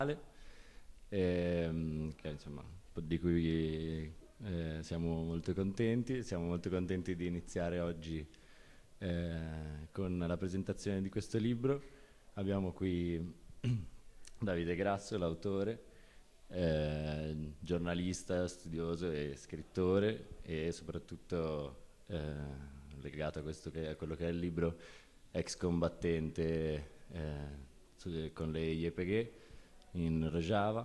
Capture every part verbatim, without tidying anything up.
ehm, che insomma, di cui eh, siamo molto contenti. Siamo molto contenti di iniziare oggi eh, con la presentazione di questo libro. Abbiamo qui Davide Grasso, l'autore, eh, giornalista, studioso e scrittore, e soprattutto eh, legato a, questo che, a quello che è il libro, ex combattente eh, su- con le Y P G in Rojava.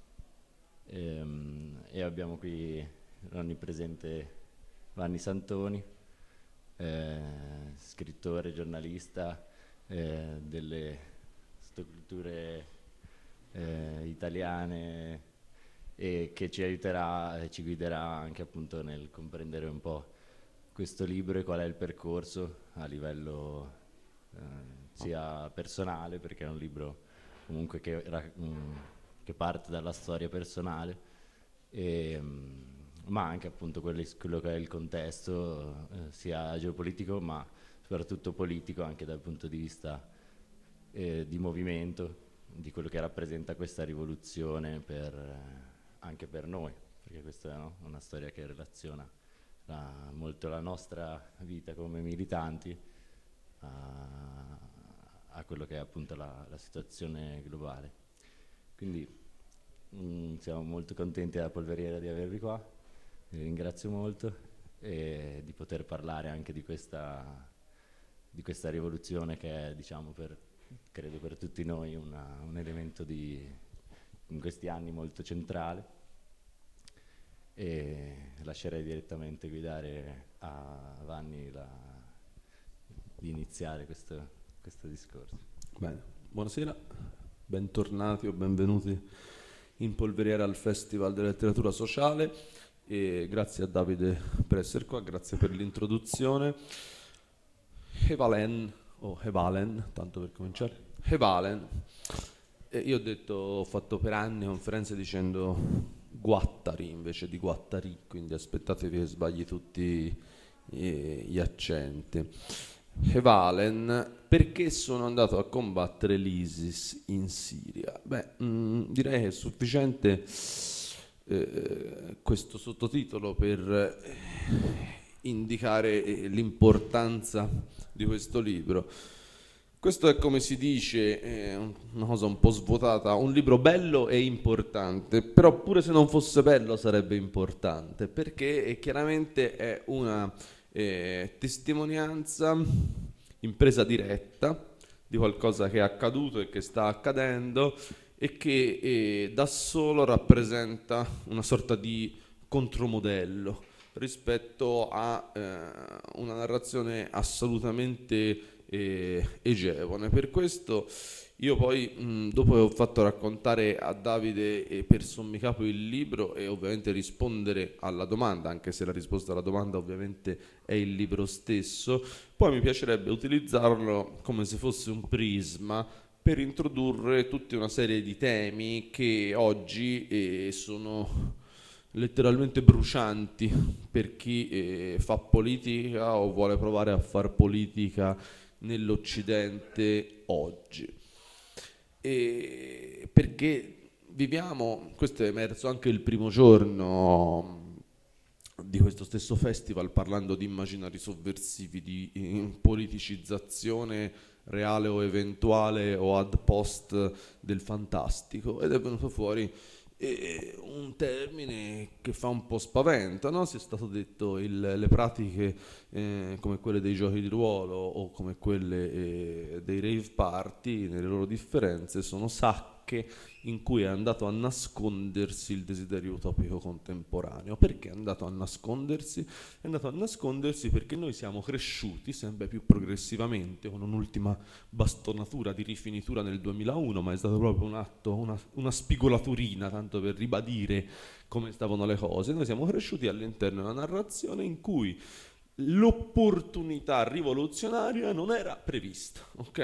Ehm, e abbiamo qui l'onnipresente Vanni Santoni, eh, scrittore, giornalista eh, delle sottoculture eh, italiane, e che ci aiuterà e ci guiderà anche appunto nel comprendere un po' questo libro e qual è il percorso a livello eh, sia personale, perché è un libro comunque che, ra- mh, che parte dalla storia personale, e, mh, ma anche appunto quelli- quello che è il contesto eh, sia geopolitico ma soprattutto politico, anche dal punto di vista eh, di movimento, di quello che rappresenta questa rivoluzione per, eh, anche per noi, perché questa è, no, una storia che relaziona la- molto la nostra vita come militanti a, a quello che è appunto la, la situazione globale. Quindi mm, siamo molto contenti alla Polveriera di avervi qua, vi ringrazio molto, e di poter parlare anche di questa, di questa rivoluzione che è, diciamo, per, credo per tutti noi una- un elemento di, in questi anni molto centrale. E lascerei direttamente guidare a Vanni la, di iniziare questo, questo discorso. Bene, buonasera, bentornati o benvenuti in Polveriera al Festival della Letteratura Sociale, e grazie a Davide per essere qua, grazie per l'introduzione. Hevalen, o Hevalen, tanto per cominciare, Hevalen. E io ho detto, ho fatto per anni conferenze dicendo Guattari invece di Guattari, quindi aspettatevi che sbagli tutti gli gli accenti. Hevalen, perché sono andato a combattere l'ISIS in Siria? Beh, mh, direi che è sufficiente eh, questo sottotitolo per eh, indicare eh, l'importanza di questo libro. Questo è, come si dice, eh, una cosa un po' svuotata, un libro bello e importante, però pure se non fosse bello sarebbe importante, perché eh, chiaramente è una eh, testimonianza in presa diretta di qualcosa che è accaduto e che sta accadendo, e che eh, da solo rappresenta una sorta di contromodello rispetto a eh, una narrazione assolutamente eh, egevole. Per questo io poi, mh, dopo che ho fatto raccontare a Davide eh, per sommi capo il libro, e ovviamente rispondere alla domanda, anche se la risposta alla domanda ovviamente è il libro stesso, poi mi piacerebbe utilizzarlo come se fosse un prisma per introdurre tutta una serie di temi che oggi eh, sono letteralmente brucianti per chi eh, fa politica o vuole provare a far politica nell'Occidente oggi. E perché viviamo, questo è emerso anche il primo giorno di questo stesso festival, parlando di immaginari sovversivi, di eh, politicizzazione reale o eventuale o ad post del fantastico, ed è venuto fuori eh, un termine che fa un po' spavento, no? Si è stato detto il, le pratiche eh, come quelle dei giochi di ruolo o come quelle eh, dei rave party, nelle loro differenze, sono sacche in cui è andato a nascondersi il desiderio utopico contemporaneo. Perché è andato a nascondersi? È andato a nascondersi perché noi siamo cresciuti sempre più progressivamente, con un'ultima bastonatura di rifinitura nel duemilauno, ma è stato proprio un atto, una, una spigolaturina, tanto per ribadire come stavano le cose. Noi siamo cresciuti all'interno di una narrazione in cui l'opportunità rivoluzionaria non era prevista, ok?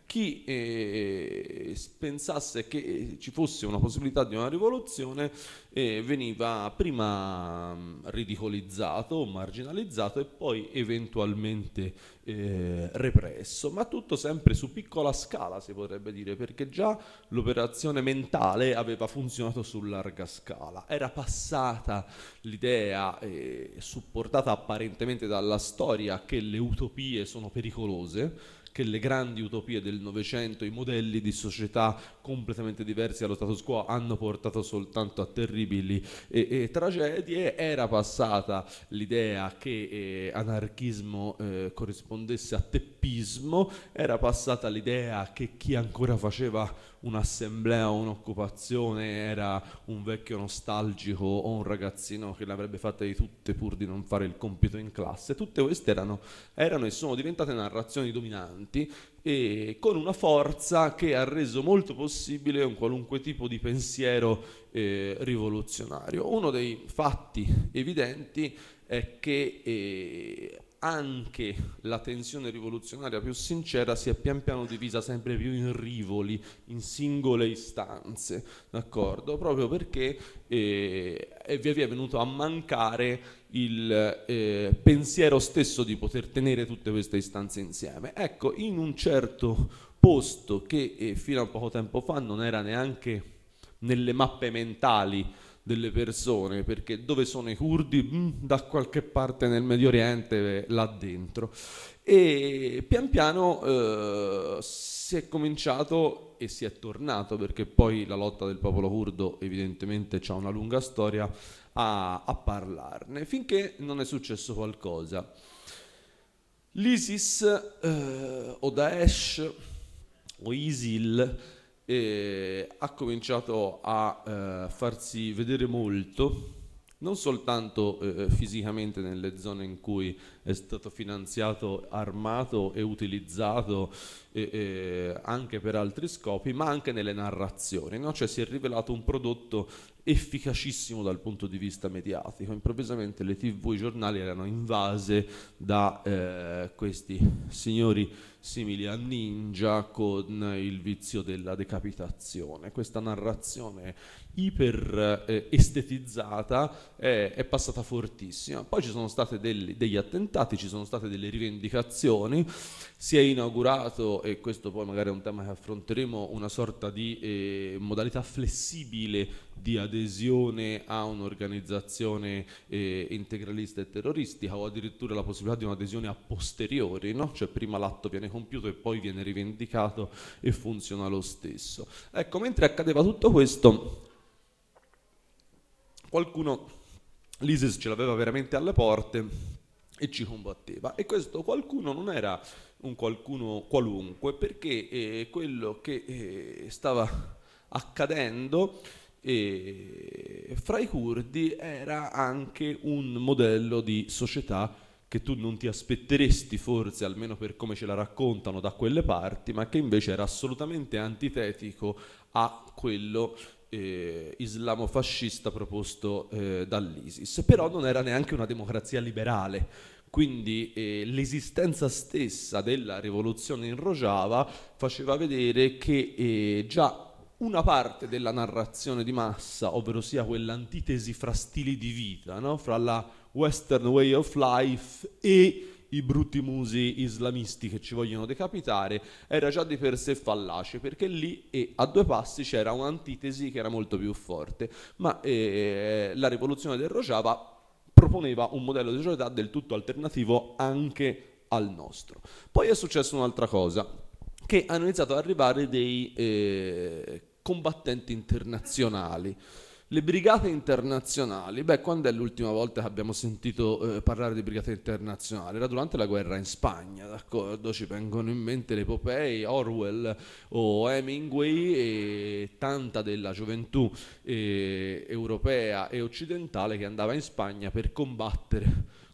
chi eh, pensasse che ci fosse una possibilità di una rivoluzione eh, veniva prima mh, ridicolizzato, marginalizzato e poi eventualmente eh, represso, ma tutto sempre su piccola scala, si potrebbe dire, perché già l'operazione mentale aveva funzionato su larga scala. Era passata l'idea, eh, supportata apparentemente dalla storia, che le utopie sono pericolose, che le grandi utopie del Novecento, i modelli di società completamente diversi dallo status quo, hanno portato soltanto a terribili e, e tragedie. Era passata l'idea che eh, anarchismo eh, corrispondesse a teppismo, era passata l'idea che chi ancora faceva un'assemblea o un'occupazione era un vecchio nostalgico o un ragazzino che le avrebbe fatte di tutte pur di non fare il compito in classe. Tutte queste erano, erano e sono diventate narrazioni dominanti, e con una forza che ha reso molto possibile un qualunque tipo di pensiero eh, rivoluzionario. Uno dei fatti evidenti è che eh, anche la tensione rivoluzionaria più sincera si è pian piano divisa sempre più in rivoli, in singole istanze, d'accordo? Proprio perché eh, è via via venuto a mancare il eh, pensiero stesso di poter tenere tutte queste istanze insieme. Ecco, in un certo posto che eh, fino a poco tempo fa non era neanche nelle mappe mentali delle persone, perché dove sono i curdi? Mm, da qualche parte nel Medio Oriente, là dentro. E pian piano eh, si è cominciato e si è tornato, perché poi la lotta del popolo curdo evidentemente ha una lunga storia, a, a parlarne, finché non è successo qualcosa. L'ISIS eh, o Daesh o ISIL e ha cominciato a eh, farsi vedere molto, non soltanto eh, fisicamente nelle zone in cui è stato finanziato, armato e utilizzato eh, eh, anche per altri scopi, ma anche nelle narrazioni, no? Cioè si è rivelato un prodotto efficacissimo dal punto di vista mediatico. Improvvisamente le tivù, i giornali erano invase da eh, questi signori simili a ninja con il vizio della decapitazione. Questa narrazione iper eh, estetizzata è, è passata fortissima. Poi ci sono stati degli attentati, ci sono state delle rivendicazioni, si è inaugurato, e questo poi magari è un tema che affronteremo, una sorta di eh, modalità flessibile di adesione a un'organizzazione eh, integralista e terroristica, o addirittura la possibilità di un'adesione a posteriori, no? Cioè prima l'atto viene compiuto e poi viene rivendicato e funziona lo stesso. Ecco, mentre accadeva tutto questo, qualcuno, l'ISIS ce l'aveva veramente alle porte e ci combatteva, e questo qualcuno non era un qualcuno qualunque, perché eh, quello che eh, stava accadendo e fra i curdi era anche un modello di società che tu non ti aspetteresti forse, almeno per come ce la raccontano da quelle parti, ma che invece era assolutamente antitetico a quello eh, islamofascista proposto eh, dall'ISIS. Però non era neanche una democrazia liberale, quindi eh, l'esistenza stessa della rivoluzione in Rojava faceva vedere che eh, già una parte della narrazione di massa, ovvero sia quell'antitesi fra stili di vita, no? Fra la Western way of life e i brutti musi islamisti che ci vogliono decapitare, era già di per sé fallace, perché lì e a due passi c'era un'antitesi che era molto più forte, ma eh, la rivoluzione del Rojava proponeva un modello di società del tutto alternativo anche al nostro. Poi è successa un'altra cosa, che hanno iniziato ad arrivare dei eh, combattenti internazionali. Le brigate internazionali, beh, quando è l'ultima volta che abbiamo sentito eh, parlare di brigate internazionali? Era durante la guerra in Spagna, d'accordo? Ci vengono in mente le epopee, Orwell o Hemingway, e tanta della gioventù eh, europea e occidentale che andava in Spagna per combattere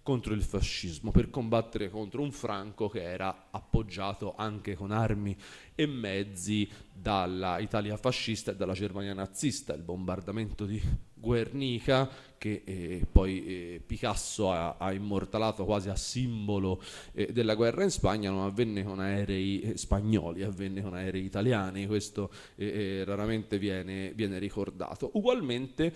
contro il fascismo, per combattere contro un Franco che era appoggiato anche con armi e mezzi dalla Italia fascista e dalla Germania nazista. Il bombardamento di Guernica, che eh, poi eh, Picasso ha, ha immortalato quasi a simbolo eh, della guerra in Spagna, non avvenne con aerei eh, spagnoli, avvenne con aerei italiani. Questo eh, eh, raramente viene, viene ricordato. Ugualmente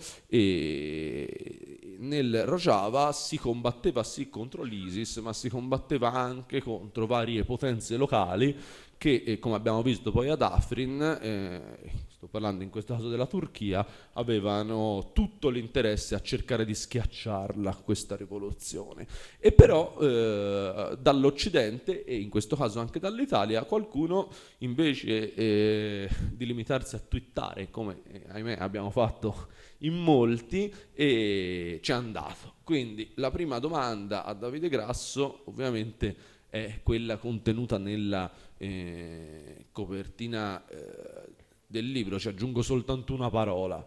eh, nel Rojava si combatteva sì contro l'ISIS, ma si combatteva anche contro varie potenze locali che, eh, come abbiamo visto poi ad Afrin, eh, sto parlando in questo caso della Turchia, avevano tutto l'interesse a cercare di schiacciarla questa rivoluzione. E però eh, dall'Occidente, e in questo caso anche dall'Italia, qualcuno invece eh, di limitarsi a twittare, come eh, ahimè abbiamo fatto in molti, e ci è andato. Quindi la prima domanda a Davide Grasso ovviamente è quella contenuta nella eh, copertina eh, del libro. Ci aggiungo soltanto una parola: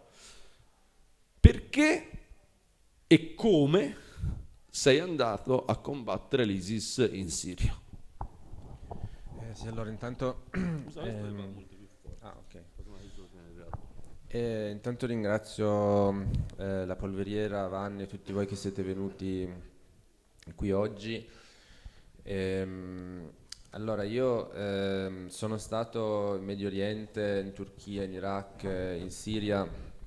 perché e come sei andato a combattere l'ISIS in Siria? Eh, sì, allora intanto ehm, ah, ok. Eh, intanto ringrazio eh, la Polveriera, Vanni e tutti voi che siete venuti qui oggi. Ehm, allora io ehm, sono stato in Medio Oriente, in Turchia, in Iraq, eh, in Siria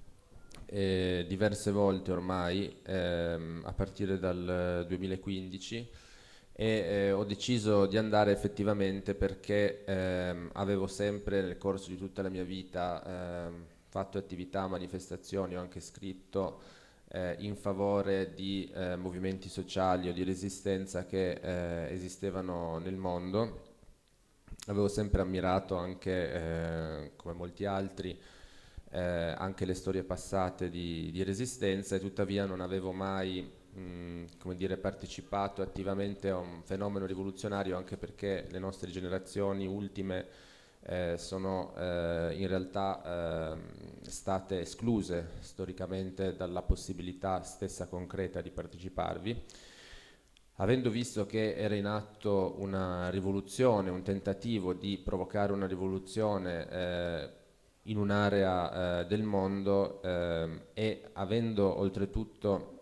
eh, diverse volte ormai, ehm, a partire dal duemilaquindici, e eh, ho deciso di andare effettivamente perché ehm, avevo sempre nel corso di tutta la mia vita ehm, fatto attività, manifestazioni, ho anche scritto eh, in favore di eh, movimenti sociali o di resistenza che eh, esistevano nel mondo. Avevo sempre ammirato anche, eh, come molti altri, eh, anche le storie passate di, di resistenza, e tuttavia non avevo mai mh, come dire, partecipato attivamente a un fenomeno rivoluzionario, anche perché le nostre generazioni ultime eh, sono eh, in realtà eh, state escluse storicamente dalla possibilità stessa concreta di parteciparvi. Avendo visto che era in atto una rivoluzione, un tentativo di provocare una rivoluzione eh, in un'area eh, del mondo, ehm, e avendo oltretutto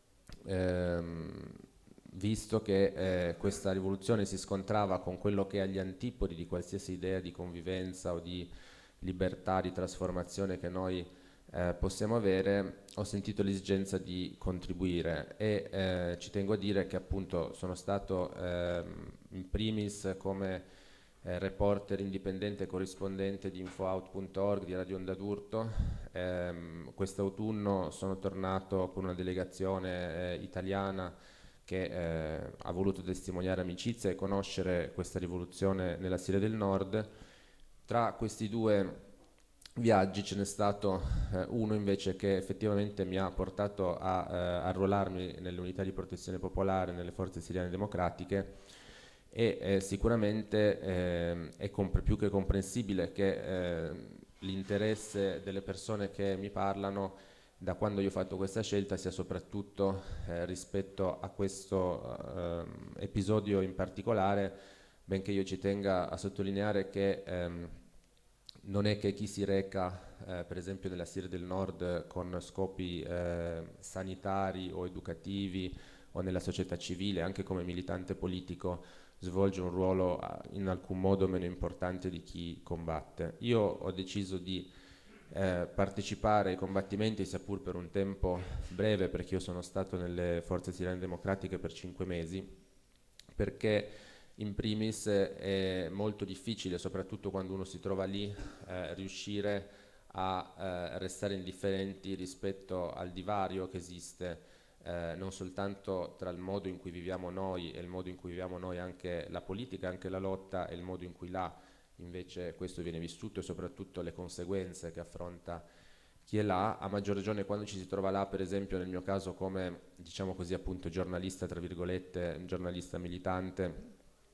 ehm, visto che eh, questa rivoluzione si scontrava con quello che è agli antipodi di qualsiasi idea di convivenza o di libertà, di trasformazione che noi eh, possiamo avere, ho sentito l'esigenza di contribuire, e eh, ci tengo a dire che appunto sono stato ehm, in primis come eh, reporter indipendente corrispondente di infoout punto org, di Radio Onda d'Urto. Ehm, quest'autunno sono tornato con una delegazione eh, italiana che eh, ha voluto testimoniare amicizia e conoscere questa rivoluzione nella Siria del Nord. Tra questi due viaggi ce n'è stato eh, uno invece che effettivamente mi ha portato a eh, arruolarmi nelle unità di protezione popolare, nelle forze siriane democratiche, e eh, sicuramente eh, è compre- più che comprensibile che eh, l'interesse delle persone che mi parlano da quando io ho fatto questa scelta sia soprattutto eh, rispetto a questo eh, episodio in particolare, benché io ci tenga a sottolineare che ehm, non è che chi si reca eh, per esempio nella Siria del Nord con scopi eh, sanitari o educativi o nella società civile, anche come militante politico, svolge un ruolo eh, in alcun modo meno importante di chi combatte. Io ho deciso di eh, partecipare ai combattimenti, sia pur per un tempo breve, perché io sono stato nelle forze siriane democratiche per cinque mesi, perché in primis è molto difficile, soprattutto quando uno si trova lì, eh, riuscire a eh, restare indifferenti rispetto al divario che esiste eh, non soltanto tra il modo in cui viviamo noi e il modo in cui viviamo noi anche la politica, anche la lotta, e il modo in cui là invece questo viene vissuto, e soprattutto le conseguenze che affronta chi è là, a maggior ragione quando ci si trova là, per esempio nel mio caso come, diciamo così, appunto giornalista, tra virgolette, giornalista militante.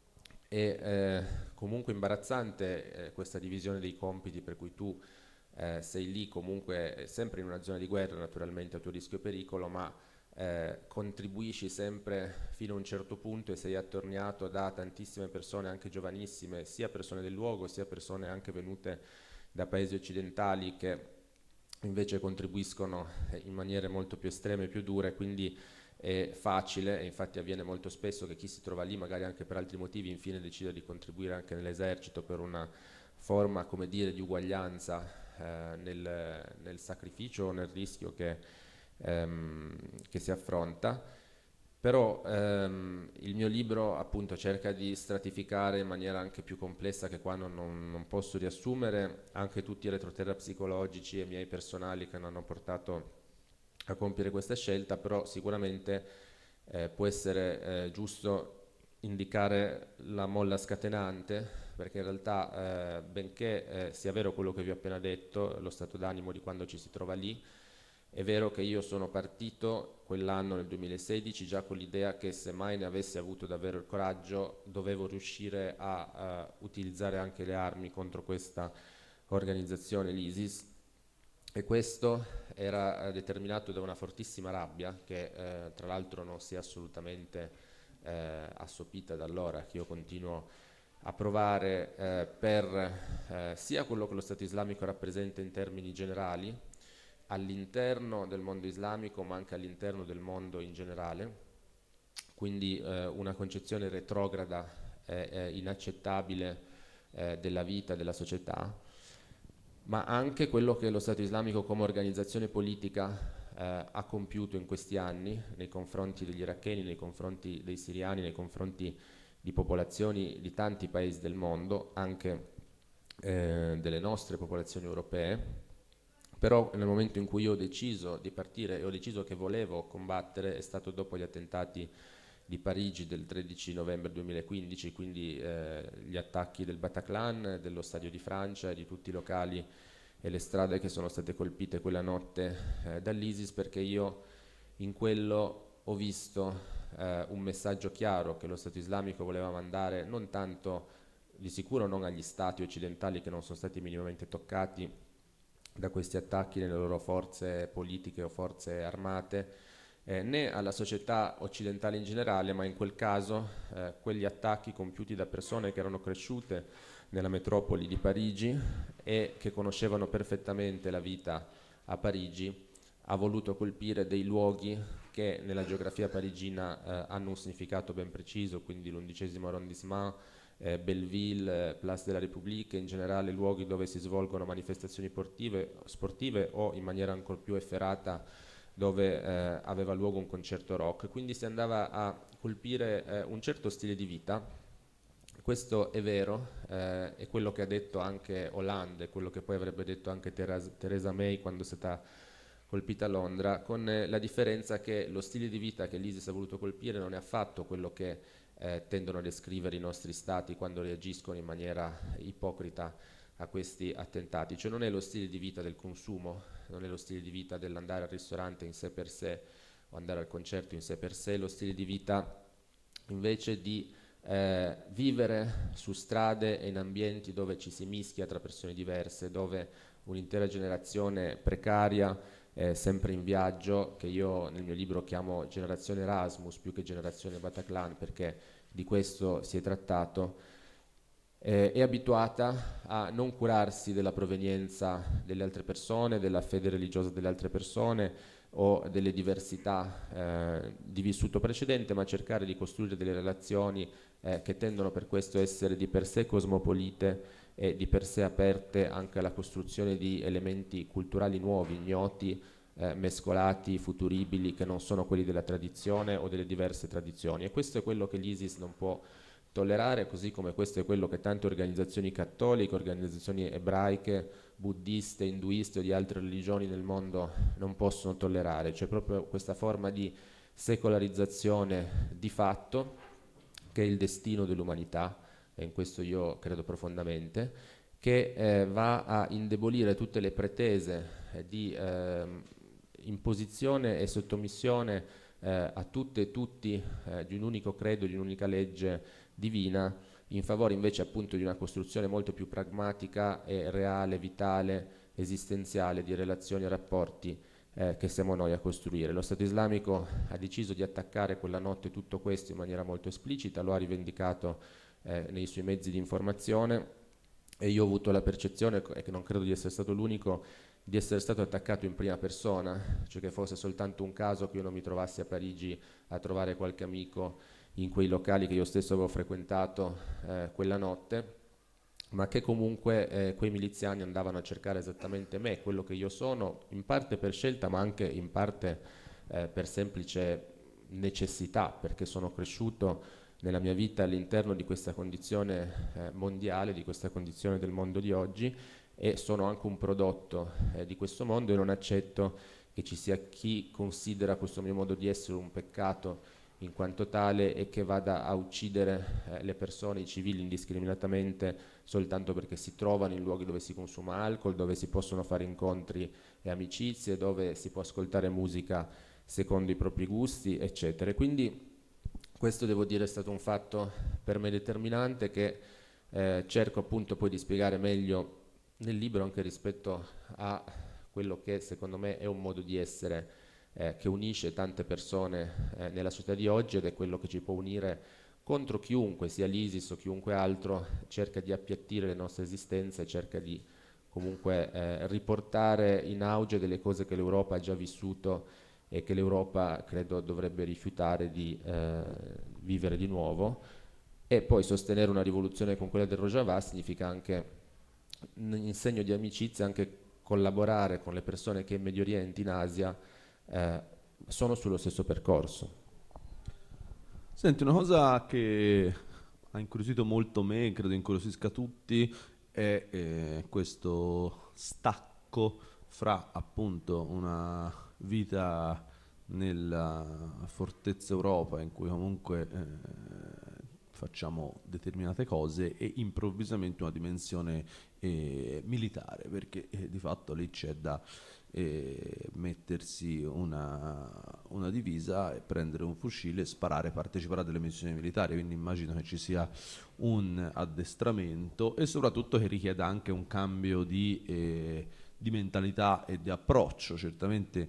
È eh, comunque imbarazzante eh, questa divisione dei compiti, per cui tu eh, sei lì comunque eh, sempre in una zona di guerra, naturalmente a tuo rischio e pericolo, ma eh, contribuisci sempre fino a un certo punto e sei attorniato da tantissime persone, anche giovanissime, sia persone del luogo, sia persone anche venute da paesi occidentali che invece contribuiscono in maniere molto più estreme e più dure, quindi è facile, e infatti avviene molto spesso, che chi si trova lì, magari anche per altri motivi, infine decide di contribuire anche nell'esercito per una forma, come dire, di uguaglianza eh, nel, nel sacrificio o nel rischio che, ehm, che si affronta. Però ehm, il mio libro appunto cerca di stratificare in maniera anche più complessa, che qua non, non- non posso riassumere, anche tutti i retroterra psicologici e miei personali che mi hanno portato a compiere questa scelta, però sicuramente eh, può essere eh, giusto indicare la molla scatenante, perché in realtà eh, benché eh, sia vero quello che vi ho appena detto, lo stato d'animo di quando ci si trova lì, è vero che io sono partito quell'anno nel duemilasedici già con l'idea che se mai ne avessi avuto davvero il coraggio dovevo riuscire a, a utilizzare anche le armi contro questa organizzazione, l'ISIS, e questo era eh, determinato da una fortissima rabbia che eh, tra l'altro non si è assolutamente eh, assopita da allora, che io continuo a provare eh, per eh, sia quello che lo Stato islamico rappresenta in termini generali all'interno del mondo islamico ma anche all'interno del mondo in generale, quindi eh, una concezione retrograda e eh, inaccettabile eh, della vita, della società, ma anche quello che lo Stato islamico come organizzazione politica eh, ha compiuto in questi anni nei confronti degli iracheni, nei confronti dei siriani, nei confronti di popolazioni di tanti paesi del mondo, anche eh, delle nostre popolazioni europee. Però nel momento in cui io ho deciso di partire e ho deciso che volevo combattere è stato dopo gli attentati di Parigi del tredici novembre duemilaquindici, quindi eh, gli attacchi del Bataclan, dello Stadio di Francia e di tutti i locali e le strade che sono state colpite quella notte eh, dall'ISIS, perché io in quello ho visto eh, un messaggio chiaro che lo Stato islamico voleva mandare, non tanto, di sicuro non agli stati occidentali che non sono stati minimamente toccati da questi attacchi nelle loro forze politiche o forze armate, eh, né alla società occidentale in generale, ma in quel caso eh, quegli attacchi compiuti da persone che erano cresciute nella metropoli di Parigi e che conoscevano perfettamente la vita a Parigi, ha voluto colpire dei luoghi che nella geografia parigina eh, hanno un significato ben preciso, quindi l'undicesimo arrondissement, eh, Belleville, eh, Place de la République, in generale luoghi dove si svolgono manifestazioni sportive, sportive o in maniera ancora più efferata dove eh, aveva luogo un concerto rock, quindi si andava a colpire eh, un certo stile di vita. Questo è vero, eh, è quello che ha detto anche Hollande, è quello che poi avrebbe detto anche Theresa, Theresa May quando è stata colpita a Londra, con eh, la differenza che lo stile di vita che l'ISIS ha voluto colpire non è affatto quello che eh, tendono a descrivere i nostri stati quando reagiscono in maniera ipocrita a questi attentati, cioè non è lo stile di vita del consumo, non è lo stile di vita dell'andare al ristorante in sé per sé o andare al concerto in sé per sé, è lo stile di vita invece di eh, vivere su strade e in ambienti dove ci si mischia tra persone diverse, dove un'intera generazione precaria, eh, sempre in viaggio, che io nel mio libro chiamo generazione Erasmus più che generazione Bataclan, perché di questo si è trattato, eh, è abituata a non curarsi della provenienza delle altre persone, della fede religiosa delle altre persone o delle diversità eh, di vissuto precedente, ma a cercare di costruire delle relazioni eh, che tendono per questo a essere di per sé cosmopolite e di per sé aperte anche alla costruzione di elementi culturali nuovi, ignoti, eh, mescolati, futuribili, che non sono quelli della tradizione o delle diverse tradizioni. E questo è quello che l'ISIS non può tollerare, così come questo è quello che tante organizzazioni cattoliche, organizzazioni ebraiche, buddiste, induiste o di altre religioni nel mondo non possono tollerare, cioè proprio questa forma di secolarizzazione di fatto che è il destino dell'umanità, e in questo io credo profondamente, che eh, va a indebolire tutte le pretese eh, di eh, imposizione e sottomissione eh, a tutte e tutti eh, di un unico credo, di un'unica legge divina, in favore invece appunto di una costruzione molto più pragmatica e reale, vitale, esistenziale di relazioni e rapporti eh, che siamo noi a costruire. Lo Stato islamico ha deciso di attaccare quella notte tutto questo in maniera molto esplicita, lo ha rivendicato eh, nei suoi mezzi di informazione, e io ho avuto la percezione, e che non credo di essere stato l'unico, di essere stato attaccato in prima persona, cioè che fosse soltanto un caso che io non mi trovassi a Parigi a trovare qualche amico in quei locali che io stesso avevo frequentato eh, quella notte, ma che comunque eh, quei miliziani andavano a cercare esattamente me, quello che io sono, in parte per scelta ma anche in parte eh, per semplice necessità, perché sono cresciuto nella mia vita all'interno di questa condizione eh, mondiale, di questa condizione del mondo di oggi, e sono anche un prodotto eh, di questo mondo, e non accetto che ci sia chi considera questo mio modo di essere un peccato in quanto tale e che vada a uccidere eh, le persone, i civili indiscriminatamente soltanto perché si trovano in luoghi dove si consuma alcol, dove si possono fare incontri e amicizie, dove si può ascoltare musica secondo i propri gusti, eccetera. Quindi questo, devo dire, è stato un fatto per me determinante, che eh, cerco appunto poi di spiegare meglio nel libro, anche rispetto a quello che secondo me è un modo di essere eh, che unisce tante persone eh, nella società di oggi, ed è quello che ci può unire contro chiunque, sia l'ISIS o chiunque altro cerca di appiattire le nostre esistenze e cerca di comunque eh, riportare in auge delle cose che l'Europa ha già vissuto e che l'Europa credo dovrebbe rifiutare di eh, vivere di nuovo. E poi sostenere una rivoluzione con quella del Rojava significa anche, in segno di amicizia, anche collaborare con le persone che in Medio Oriente, in Asia, eh, sono sullo stesso percorso. Senti, una cosa che ha incuriosito molto me, credo incuriosisca tutti, è eh, questo stacco fra appunto una vita nella fortezza Europa, in cui comunque eh, facciamo determinate cose, e improvvisamente una dimensione eh, militare, perché eh, di fatto lì c'è da eh, mettersi una, una divisa e prendere un fucile e sparare, partecipare a delle missioni militari, quindi immagino che ci sia un addestramento e soprattutto che richieda anche un cambio di, eh, di mentalità e di approccio. Certamente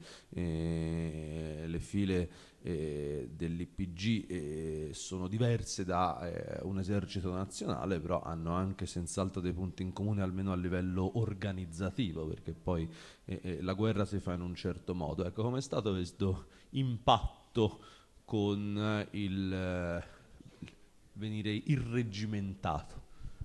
eh, le file eh, dell'I P G eh, sono diverse da eh, un esercito nazionale, però hanno anche senz'altro dei punti in comune, almeno a livello organizzativo, perché poi eh, eh, la guerra si fa in un certo modo. Ecco, com'è stato questo impatto con eh, il eh, venire irreggimentato?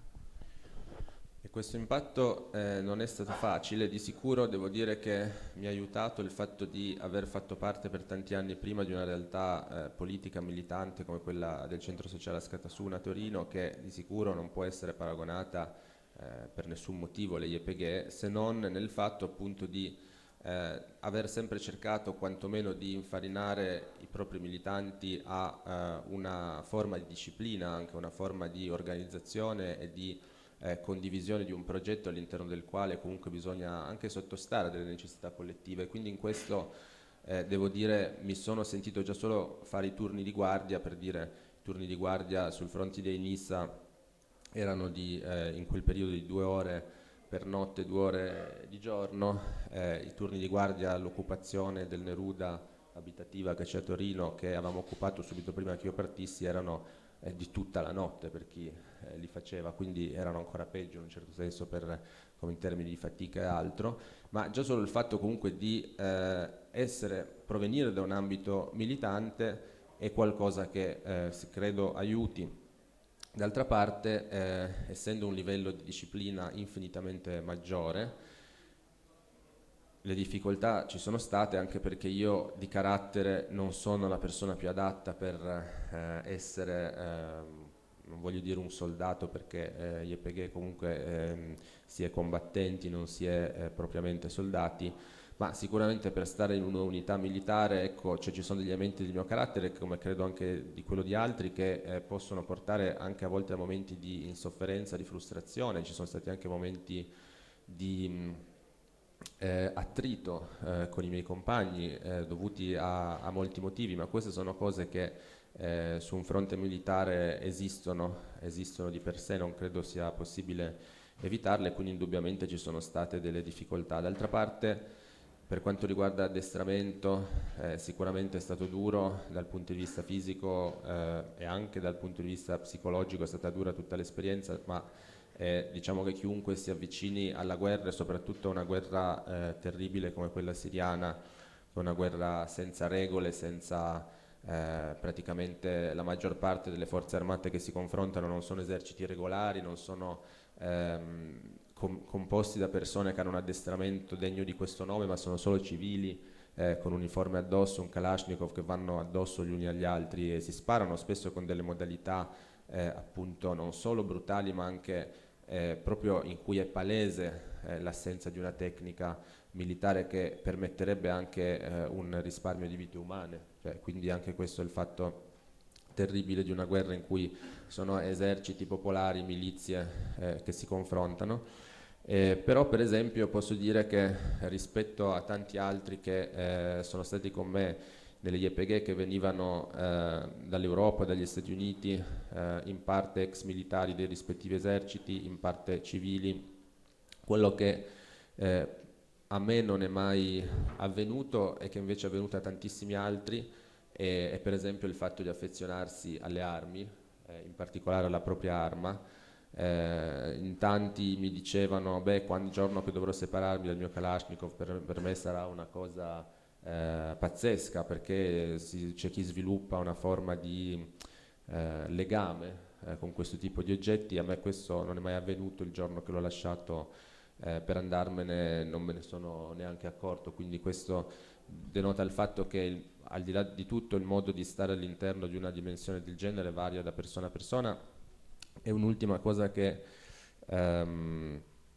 E questo impatto eh, non è stato facile. Di sicuro devo dire che mi ha aiutato il fatto di aver fatto parte per tanti anni prima di una realtà eh, politica militante come quella del Centro Sociale Askatasuna a Torino, che di sicuro non può essere paragonata eh, per nessun motivo alle Y P G, se non nel fatto appunto di eh, aver sempre cercato quantomeno di infarinare i propri militanti a eh, una forma di disciplina, anche una forma di organizzazione e di Eh, condivisione di un progetto all'interno del quale comunque bisogna anche sottostare a delle necessità collettive. Quindi in questo eh, devo dire mi sono sentito già solo fare i turni di guardia, per dire i turni di guardia sul fronte dei Nissa erano di, eh, in quel periodo di due ore per notte, due ore di giorno, eh, i turni di guardia all'occupazione del Neruda abitativa che c'è a Torino, che avevamo occupato subito prima che io partissi, erano eh, di tutta la notte per chi eh, li faceva, quindi erano ancora peggio in un certo senso per, come in termini di fatica e altro, ma già solo il fatto comunque di eh, essere, provenire da un ambito militante è qualcosa che eh, credo aiuti. D'altra parte, eh, essendo un livello di disciplina infinitamente maggiore, le difficoltà ci sono state, anche perché io di carattere non sono la persona più adatta per eh, essere, eh, non voglio dire un soldato, perché eh, Y P G comunque eh, si è combattenti, non si è eh, propriamente soldati, ma sicuramente per stare in un'unità militare, ecco, cioè ci sono degli elementi del mio carattere, come credo anche di quello di altri, che eh, possono portare anche a volte a momenti di insofferenza, di frustrazione. Ci sono stati anche momenti di mh, eh, attrito eh, con i miei compagni eh, dovuti a, a molti motivi, ma queste sono cose che eh, su un fronte militare esistono, esistono di per sé, non credo sia possibile evitarle, quindi indubbiamente ci sono state delle difficoltà. D'altra parte, per quanto riguarda addestramento, eh, sicuramente è stato duro dal punto di vista fisico eh, e anche dal punto di vista psicologico, è stata dura tutta l'esperienza, ma eh, diciamo che chiunque si avvicini alla guerra, e soprattutto a una guerra eh, terribile come quella siriana, una guerra senza regole, senza eh, praticamente la maggior parte delle forze armate che si confrontano non sono eserciti regolari, non sono ehm, com- composti da persone che hanno un addestramento degno di questo nome, ma sono solo civili eh, con uniforme addosso, un Kalashnikov, che vanno addosso gli uni agli altri e si sparano spesso con delle modalità eh, appunto non solo brutali, ma anche eh, proprio in cui è palese eh, l'assenza di una tecnica militare che permetterebbe anche eh, un risparmio di vite umane, cioè, quindi anche questo è il fatto terribile di una guerra in cui sono eserciti popolari, milizie eh, che si confrontano. Eh, però per esempio posso dire che rispetto a tanti altri che eh, sono stati con me nelle Y P G, che venivano eh, dall'Europa, dagli Stati Uniti, eh, in parte ex militari dei rispettivi eserciti, in parte civili, quello che eh, a me non è mai avvenuto e che invece è avvenuto a tantissimi altri è, è per esempio il fatto di affezionarsi alle armi, eh, in particolare alla propria arma. Eh, in tanti mi dicevano, beh, quando il giorno che dovrò separarmi dal mio Kalashnikov per, per me sarà una cosa eh, pazzesca, perché si, c'è chi sviluppa una forma di eh, legame eh, con questo tipo di oggetti. A me questo non è mai avvenuto. Il giorno che l'ho lasciato eh, per andarmene non me ne sono neanche accorto, quindi questo denota il fatto che il, al di là di tutto il modo di stare all'interno di una dimensione del genere varia da persona a persona. E un'ultima cosa che ehm,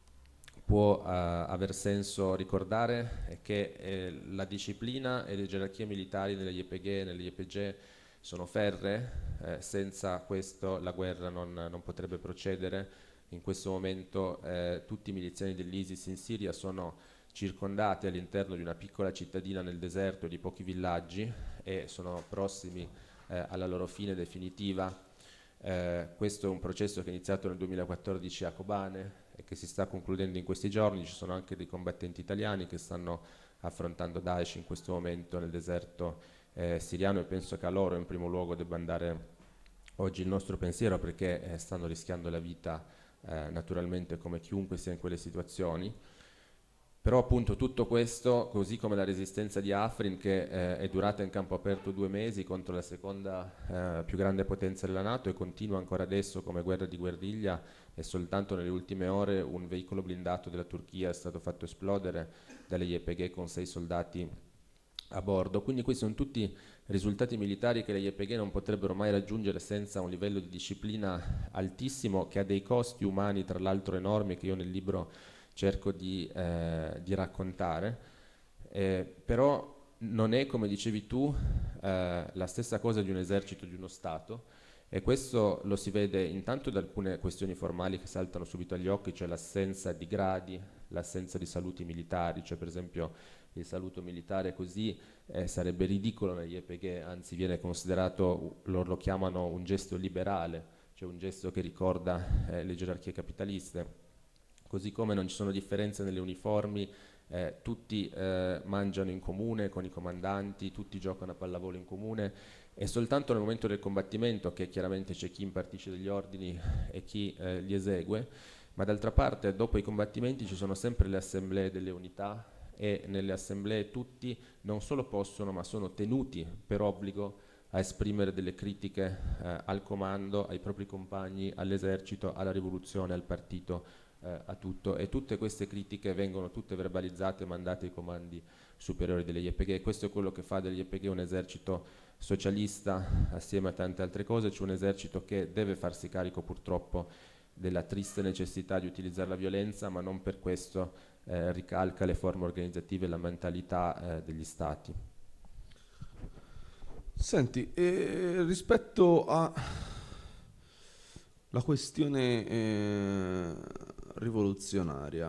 può uh, aver senso ricordare è che eh, la disciplina e le gerarchie militari nelle Y P G e nelle Y P G sono ferree, eh, senza questo la guerra non, non potrebbe procedere. In questo momento eh, tutti i miliziani dell'ISIS in Siria sono circondati all'interno di una piccola cittadina nel deserto di pochi villaggi e sono prossimi eh, alla loro fine definitiva. Eh, questo è un processo che è iniziato nel duemilaquattordici a Kobane e che si sta concludendo in questi giorni. Ci sono anche dei combattenti italiani che stanno affrontando Daesh in questo momento nel deserto eh, siriano, e penso che a loro in primo luogo debba andare oggi il nostro pensiero, perché eh, stanno rischiando la vita eh, naturalmente come chiunque sia in quelle situazioni. Però appunto tutto questo, così come la resistenza di Afrin, che eh, è durata in campo aperto due mesi contro la seconda eh, più grande potenza della NATO e continua ancora adesso come guerra di guerriglia, e soltanto nelle ultime ore un veicolo blindato della Turchia è stato fatto esplodere dalle Y P G con sei soldati a bordo. Quindi questi sono tutti risultati militari che le Y P G non potrebbero mai raggiungere senza un livello di disciplina altissimo, che ha dei costi umani tra l'altro enormi, che io nel libro cerco di, eh, di raccontare, eh, però non è, come dicevi tu, eh, la stessa cosa di un esercito, di uno Stato, e questo lo si vede intanto da alcune questioni formali che saltano subito agli occhi, cioè l'assenza di gradi, l'assenza di saluti militari, cioè per esempio il saluto militare così eh, sarebbe ridicolo negli Y P G, anzi viene considerato, loro lo chiamano un gesto liberale, cioè un gesto che ricorda eh, le gerarchie capitaliste. Così come non ci sono differenze nelle uniformi, eh, tutti eh, mangiano in comune con i comandanti, tutti giocano a pallavolo in comune, e soltanto nel momento del combattimento, che chiaramente c'è chi impartisce degli ordini e chi eh, li esegue, ma d'altra parte dopo i combattimenti ci sono sempre le assemblee delle unità, e nelle assemblee tutti non solo possono, ma sono tenuti per obbligo a esprimere delle critiche eh, al comando, ai propri compagni, all'esercito, alla rivoluzione, al partito, a tutto, e tutte queste critiche vengono tutte verbalizzate e mandate ai comandi superiori delle Y P G. Questo è quello che fa degli Y P G un esercito socialista assieme a tante altre cose, cioè un esercito che deve farsi carico purtroppo della triste necessità di utilizzare la violenza, ma non per questo eh, ricalca le forme organizzative e la mentalità eh, degli stati. Senti, eh, rispetto a la questione eh, rivoluzionaria,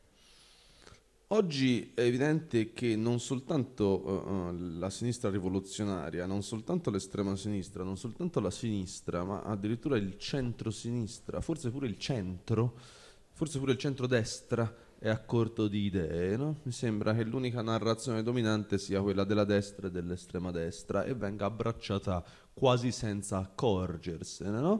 oggi è evidente che non soltanto uh, la sinistra rivoluzionaria, non soltanto l'estrema sinistra, non soltanto la sinistra, ma addirittura il centro-sinistra, forse pure il centro, forse pure il centro-destra, è a corto di idee, no? Mi sembra che l'unica narrazione dominante sia quella della destra e dell'estrema destra e venga abbracciata quasi senza accorgersene, no?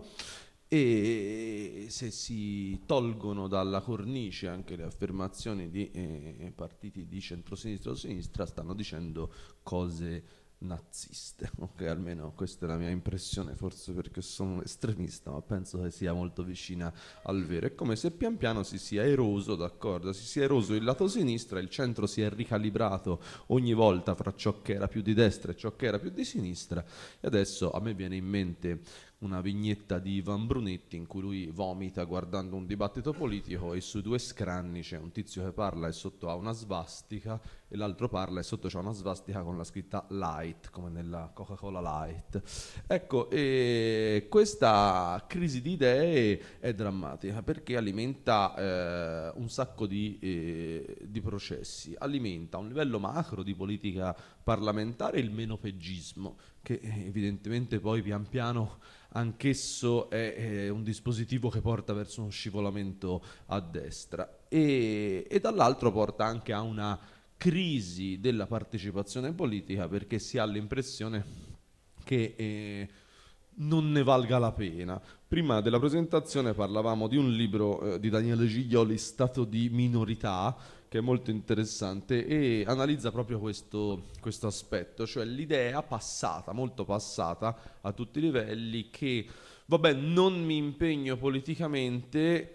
E se si tolgono dalla cornice anche le affermazioni di eh, partiti di centrosinistra o sinistra, stanno dicendo cose naziste, ok? Almeno questa è la mia impressione, forse perché sono un estremista, ma penso che sia molto vicina al vero. È come se pian piano si sia eroso, d'accordo, si sia eroso il lato sinistra, il centro si è ricalibrato ogni volta fra ciò che era più di destra e ciò che era più di sinistra, e adesso a me viene in mente una vignetta di Ivan Brunetti in cui lui vomita guardando un dibattito politico e sui due scranni c'è un tizio che parla e sotto ha una svastica e l'altro parla e sotto c'è una svastica con la scritta Light, come nella Coca-Cola Light. Ecco, e questa crisi di idee è drammatica perché alimenta eh, un sacco di, eh, di processi, alimenta a un livello macro di politica parlamentare il menopeggismo, che evidentemente poi pian piano anch'esso è, è un dispositivo che porta verso uno scivolamento a destra e, e dall'altro porta anche a una crisi della partecipazione politica perché si ha l'impressione che eh, non ne valga la pena. Prima della presentazione parlavamo di un libro eh, di Daniele Giglioli, Stato di minorità, che è molto interessante e analizza proprio questo, questo aspetto, cioè l'idea passata, molto passata a tutti i livelli, che vabbè non mi impegno politicamente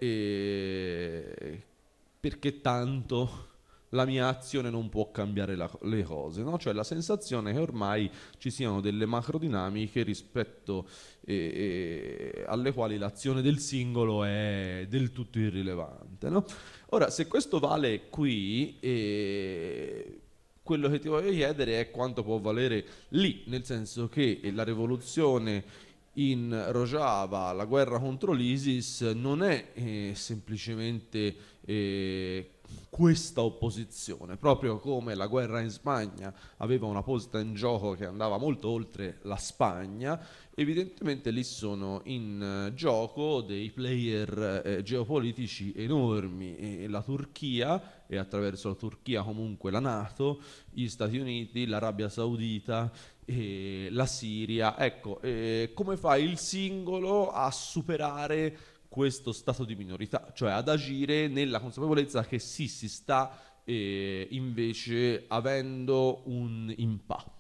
eh, perché tanto la mia azione non può cambiare la, le cose, no? Cioè la sensazione che ormai ci siano delle macrodinamiche rispetto eh, eh, alle quali l'azione del singolo è del tutto irrilevante, no? Ora, se questo vale qui, eh, quello che ti voglio chiedere è quanto può valere lì, nel senso che la rivoluzione in Rojava, la guerra contro l'ISIS, non è eh, semplicemente eh, questa opposizione, proprio come la guerra in Spagna aveva una posta in gioco che andava molto oltre la Spagna. Evidentemente lì sono in gioco dei player eh, geopolitici enormi, e la Turchia, e attraverso la Turchia comunque la NATO, gli Stati Uniti, l'Arabia Saudita, e la Siria. Ecco, eh, come fa il singolo a superare questo stato di minorità, cioè ad agire nella consapevolezza che sì, si sta eh, invece avendo un impatto.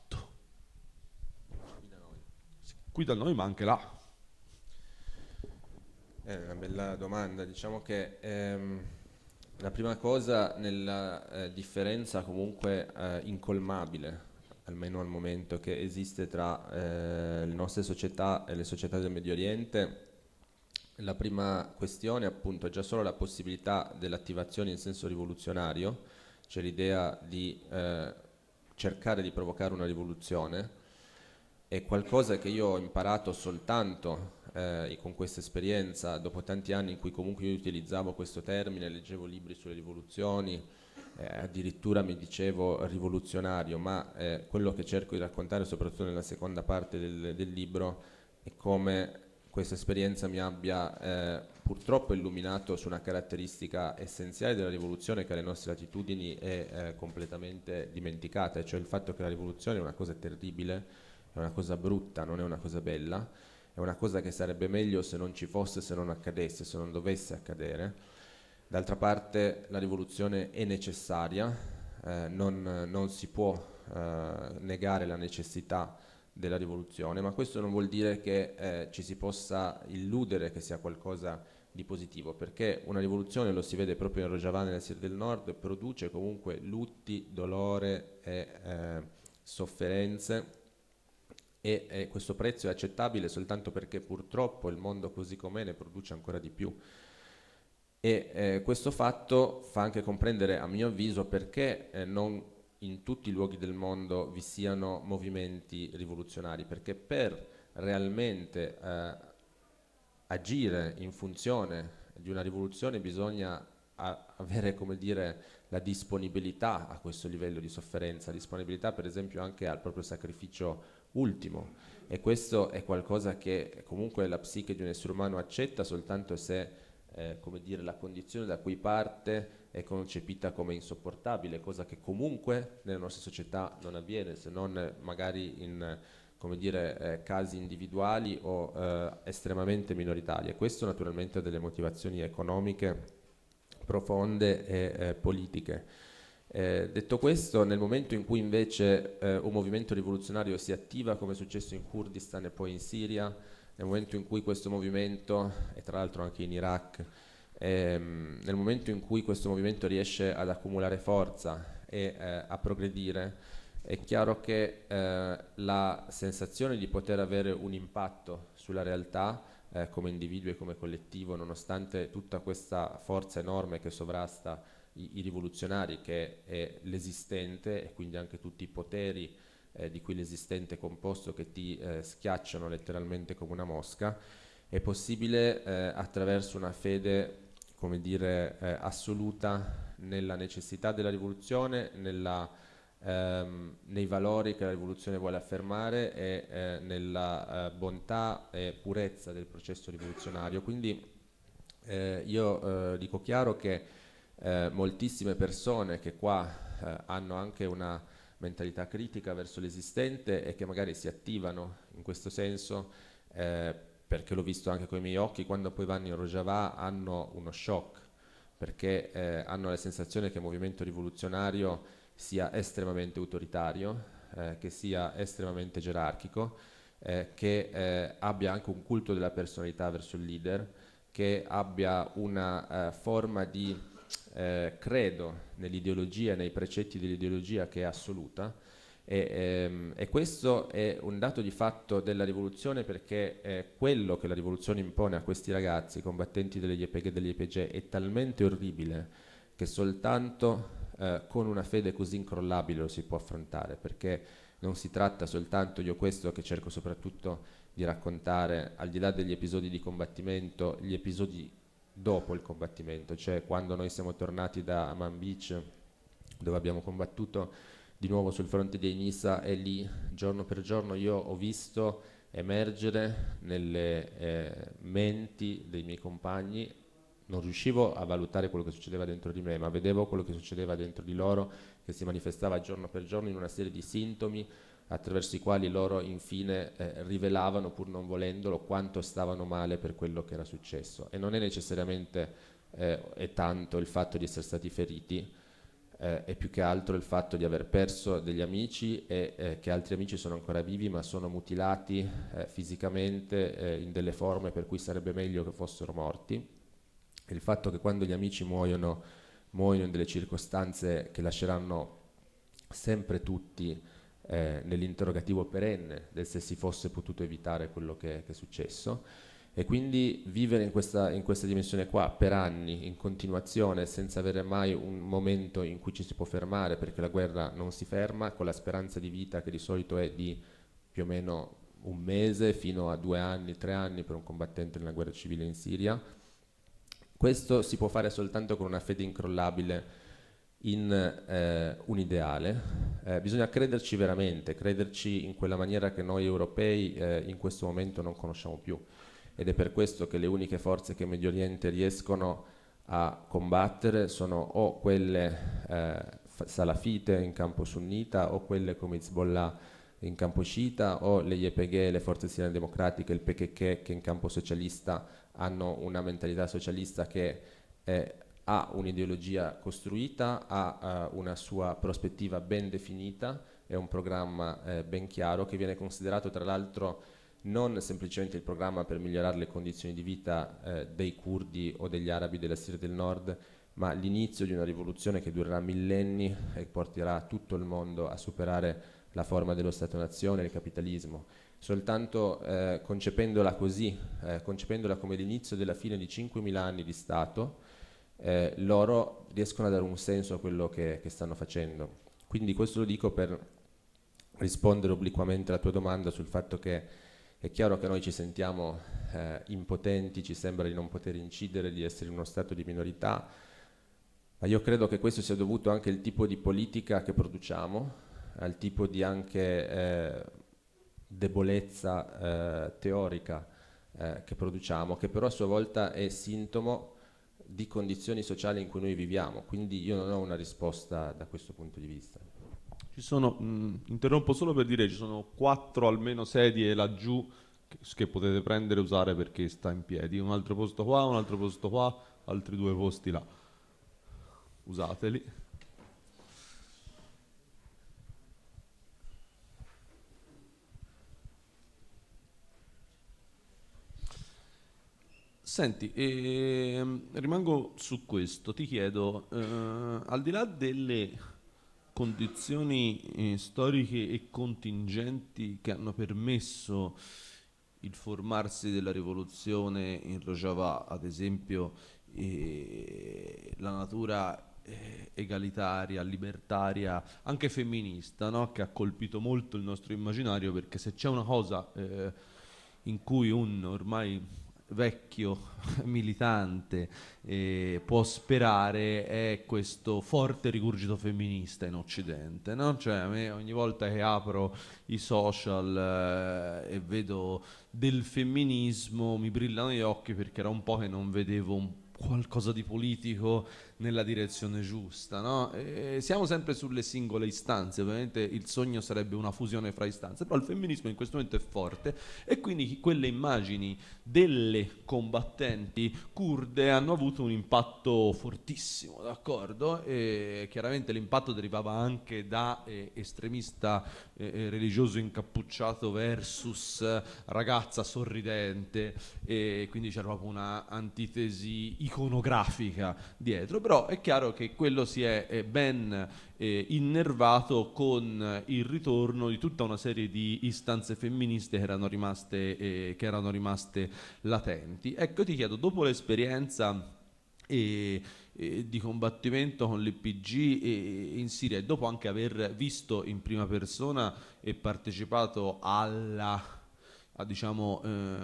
Qui da noi, ma anche là. È una bella domanda. Diciamo che ehm, la prima cosa nella eh, differenza comunque eh, incolmabile, almeno al momento, che esiste tra eh, le nostre società e le società del Medio Oriente, la prima questione appunto è già solo la possibilità dell'attivazione in senso rivoluzionario, cioè l'idea di eh, cercare di provocare una rivoluzione. È qualcosa che io ho imparato soltanto eh, con questa esperienza, dopo tanti anni in cui comunque io utilizzavo questo termine, leggevo libri sulle rivoluzioni, eh, addirittura mi dicevo rivoluzionario, ma eh, quello che cerco di raccontare soprattutto nella seconda parte del, del libro è come questa esperienza mi abbia eh, purtroppo illuminato su una caratteristica essenziale della rivoluzione che alle nostre latitudini è eh, completamente dimenticata, cioè il fatto che la rivoluzione è una cosa terribile, è una cosa brutta, non è una cosa bella, è una cosa che sarebbe meglio se non ci fosse, se non accadesse, se non dovesse accadere. D'altra parte la rivoluzione è necessaria, eh, non, non si può eh, negare la necessità della rivoluzione, ma questo non vuol dire che eh, ci si possa illudere che sia qualcosa di positivo, perché una rivoluzione, lo si vede proprio in Rojava nella Siria del Nord, produce comunque lutti, dolore e eh, sofferenze, e eh, questo prezzo è accettabile soltanto perché purtroppo il mondo così com'è ne produce ancora di più. E eh, questo fatto fa anche comprendere, a mio avviso, perché eh, non in tutti i luoghi del mondo vi siano movimenti rivoluzionari, perché per realmente eh, agire in funzione di una rivoluzione bisogna a, avere, come dire, la disponibilità a questo livello di sofferenza, disponibilità per esempio anche al proprio sacrificio ultimo, e questo è qualcosa che comunque la psiche di un essere umano accetta soltanto se eh, come dire, la condizione da cui parte è concepita come insopportabile, cosa che comunque nelle nostre società non avviene, se non magari in come dire, eh, casi individuali o eh, estremamente minoritari. E questo naturalmente ha delle motivazioni economiche profonde e eh, politiche. Eh, detto questo, nel momento in cui invece eh, un movimento rivoluzionario si attiva, come è successo in Kurdistan e poi in Siria, nel momento in cui questo movimento, e tra l'altro anche in Iraq, ehm, nel momento in cui questo movimento riesce ad accumulare forza e eh, a progredire, è chiaro che eh, la sensazione di poter avere un impatto sulla realtà eh, come individuo e come collettivo, nonostante tutta questa forza enorme che sovrasta i, i rivoluzionari, che è l'esistente, e quindi anche tutti i poteri eh, di cui l'esistente è composto, che ti eh, schiacciano letteralmente come una mosca, è possibile eh, attraverso una fede, come dire, eh, assoluta nella necessità della rivoluzione, nella Ehm, nei valori che la rivoluzione vuole affermare e eh, nella eh, bontà e purezza del processo rivoluzionario. Quindi eh, io eh, dico chiaro che eh, moltissime persone che qua eh, hanno anche una mentalità critica verso l'esistente e che magari si attivano in questo senso, eh, perché l'ho visto anche con i miei occhi, quando poi vanno in Rojava hanno uno shock, perché eh, hanno la sensazione che il movimento rivoluzionario sia estremamente autoritario, eh, che sia estremamente gerarchico, eh, che eh, abbia anche un culto della personalità verso il leader, che abbia una eh, forma di eh, credo nell'ideologia, nei precetti dell'ideologia che è assoluta. E, ehm, e questo è un dato di fatto della rivoluzione, perché eh, quello che la rivoluzione impone a questi ragazzi, combattenti delle Y P G e degli Y P G, è talmente orribile che soltanto eh, con una fede così incrollabile lo si può affrontare, perché non si tratta soltanto, io questo che cerco soprattutto di raccontare, al di là degli episodi di combattimento, gli episodi dopo il combattimento, cioè quando noi siamo tornati da Amman Beach, dove abbiamo combattuto di nuovo sul fronte dei Nisa, e lì giorno per giorno io ho visto emergere nelle eh, menti dei miei compagni. Non riuscivo a valutare quello che succedeva dentro di me, ma vedevo quello che succedeva dentro di loro, che si manifestava giorno per giorno in una serie di sintomi attraverso i quali loro infine eh, rivelavano, pur non volendolo, quanto stavano male per quello che era successo. E non è necessariamente eh, è tanto il fatto di essere stati feriti, eh, è più che altro il fatto di aver perso degli amici e eh, che altri amici sono ancora vivi ma sono mutilati eh, fisicamente eh, in delle forme per cui sarebbe meglio che fossero morti. E il fatto che quando gli amici muoiono, muoiono in delle circostanze che lasceranno sempre tutti eh, nell'interrogativo perenne del se si fosse potuto evitare quello che, che è successo. E quindi vivere in questa, in questa dimensione qua per anni, in continuazione, senza avere mai un momento in cui ci si può fermare, perché la guerra non si ferma, con la speranza di vita che di solito è di più o meno un mese fino a due anni, tre anni per un combattente nella guerra civile in Siria. Questo si può fare soltanto con una fede incrollabile in eh, un ideale. Eh, bisogna crederci veramente, crederci in quella maniera che noi europei eh, in questo momento non conosciamo più. Ed è per questo che le uniche forze che in Medio Oriente riescono a combattere sono o quelle eh, salafite in campo sunnita, o quelle come Hezbollah in campo sciita, o le Y P G, le forze siriane democratiche, il P K K che in campo socialista hanno una mentalità socialista che eh, ha un'ideologia costruita, ha uh, una sua prospettiva ben definita e un programma eh, ben chiaro, che viene considerato tra l'altro non semplicemente il programma per migliorare le condizioni di vita eh, dei curdi o degli arabi della Siria del Nord, ma l'inizio di una rivoluzione che durerà millenni e porterà tutto il mondo a superare la forma dello Stato-nazione e il capitalismo. Soltanto eh, concependola così, eh, concependola come l'inizio della fine di cinquemila anni di Stato, eh, loro riescono a dare un senso a quello che, che stanno facendo. Quindi questo lo dico per rispondere obliquamente alla tua domanda sul fatto che è chiaro che noi ci sentiamo eh, impotenti, ci sembra di non poter incidere, di essere in uno stato di minorità, ma io credo che questo sia dovuto anche al tipo di politica che produciamo, al tipo di anche eh, debolezza eh, teorica eh, che produciamo, che però a sua volta è sintomo di condizioni sociali in cui noi viviamo, quindi io non ho una risposta da questo punto di vista. Ci sono, mh, interrompo solo per dire, ci sono quattro almeno sedie laggiù che, che potete prendere e usare perché sta in piedi, un altro posto qua, un altro posto qua, altri due posti là, usateli. Senti, ehm, rimango su questo, ti chiedo, eh, al di là delle condizioni eh, storiche e contingenti che hanno permesso il formarsi della rivoluzione in Rojava, ad esempio eh, la natura eh, egalitaria, libertaria, anche femminista, no? Che ha colpito molto il nostro immaginario, perché se c'è una cosa eh, in cui un ormai vecchio militante eh, può sperare è questo forte rigurgito femminista in Occidente, no? Cioè a me ogni volta che apro i social eh, e vedo del femminismo mi brillano gli occhi, perché era un po' che non vedevo un qualcosa di politico nella direzione giusta, no? E siamo sempre sulle singole istanze, ovviamente il sogno sarebbe una fusione fra istanze, però il femminismo in questo momento è forte e quindi quelle immagini delle combattenti kurde hanno avuto un impatto fortissimo, d'accordo? E chiaramente l'impatto derivava anche da eh, estremista eh, religioso incappucciato versus ragazza sorridente, e quindi c'era proprio una antitesi iconografica dietro, però è chiaro che quello si è eh, ben eh, innervato con il ritorno di tutta una serie di istanze femministe che erano rimaste, eh, che erano rimaste latenti. Ecco, ti chiedo, dopo l'esperienza e, e di combattimento con l'I P G e, in Siria, e dopo anche aver visto in prima persona e partecipato alla a, diciamo,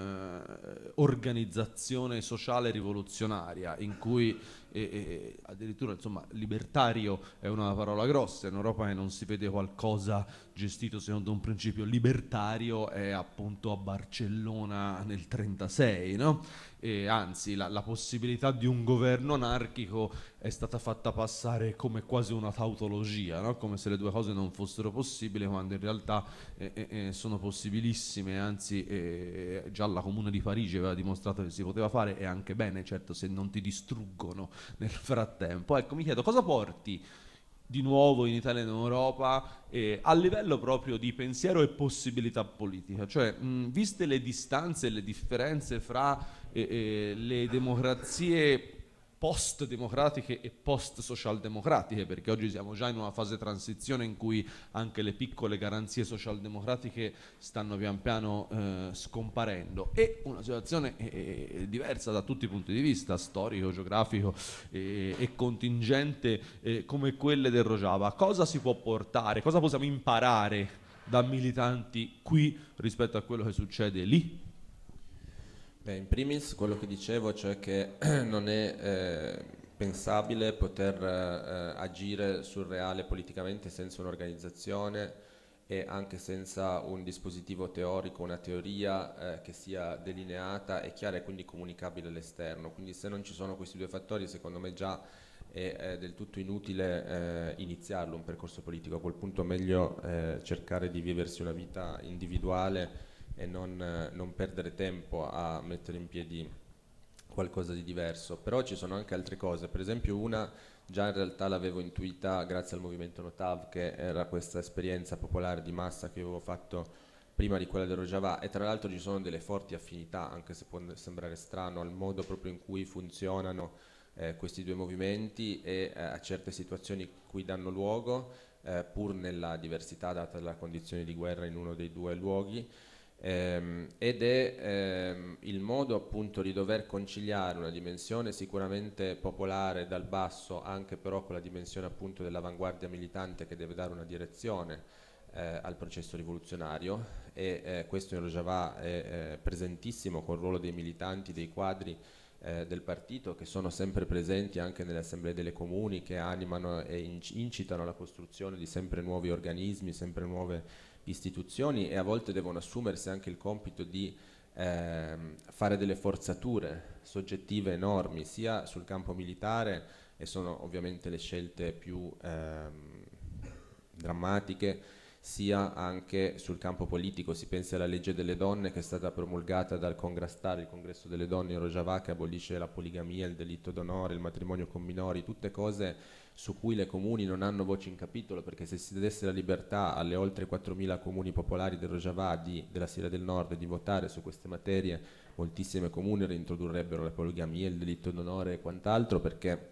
eh, organizzazione sociale rivoluzionaria, in cui eh, eh, addirittura, insomma, libertario è una parola grossa, in Europa che non si vede qualcosa gestito secondo un principio libertario è appunto a Barcellona nel trentasei, no? E anzi la, la possibilità di un governo anarchico è stata fatta passare come quasi una tautologia, no? Come se le due cose non fossero possibili, quando in realtà eh, eh, sono possibilissime, anzi eh, già la Comune di Parigi aveva dimostrato che si poteva fare, e anche bene, certo, se non ti distruggono nel frattempo. Ecco, mi chiedo cosa porti di nuovo in Italia e in Europa eh, a livello proprio di pensiero e possibilità politica, cioè mh, viste le distanze e le differenze fra eh, eh, le democrazie post-democratiche e post-socialdemocratiche, perché oggi siamo già in una fase transizione in cui anche le piccole garanzie socialdemocratiche stanno pian piano eh, scomparendo, e una situazione eh, diversa da tutti i punti di vista, storico, geografico eh, e contingente eh, come quelle del Rojava. Cosa si può portare, cosa possiamo imparare da militanti qui rispetto a quello che succede lì? Beh, in primis quello che dicevo, cioè che non è eh, pensabile poter eh, agire sul reale politicamente senza un'organizzazione e anche senza un dispositivo teorico, una teoria eh, che sia delineata e chiara e quindi comunicabile all'esterno. Quindi se non ci sono questi due fattori, secondo me già è, è del tutto inutile eh, iniziarlo un percorso politico. A quel punto è meglio eh, cercare di viversi una vita individuale e non, non perdere tempo a mettere in piedi qualcosa di diverso. Però ci sono anche altre cose, per esempio una già in realtà l'avevo intuita grazie al movimento Notav, che era questa esperienza popolare di massa che avevo fatto prima di quella del Rojava, e tra l'altro ci sono delle forti affinità, anche se può sembrare strano, al modo proprio in cui funzionano eh, questi due movimenti e eh, a certe situazioni cui danno luogo, eh, pur nella diversità data dalla condizione di guerra in uno dei due luoghi. Ehm, ed è ehm, il modo appunto di dover conciliare una dimensione sicuramente popolare dal basso, anche però con la dimensione appunto dell'avanguardia militante che deve dare una direzione eh, al processo rivoluzionario, e eh, questo in Rojava è eh, presentissimo, con il ruolo dei militanti, dei quadri eh, del partito, che sono sempre presenti anche nelle assemblee delle comuni, che animano e incitano alla costruzione di sempre nuovi organismi, sempre nuove istituzioni, e a volte devono assumersi anche il compito di ehm, fare delle forzature soggettive enormi sia sul campo militare, e sono ovviamente le scelte più ehm, drammatiche, sia anche sul campo politico. Si pensi alla legge delle donne che è stata promulgata dal Congrastar, il Congresso delle donne in Rojava, che abolisce la poligamia, il delitto d'onore, il matrimonio con minori, tutte cose su cui le comuni non hanno voce in capitolo, perché se si desse la libertà alle oltre quattromila comuni popolari del Rojava, di, della Siria del Nord, di votare su queste materie, moltissime comuni reintrodurrebbero la poligamia, il delitto d'onore e quant'altro, perché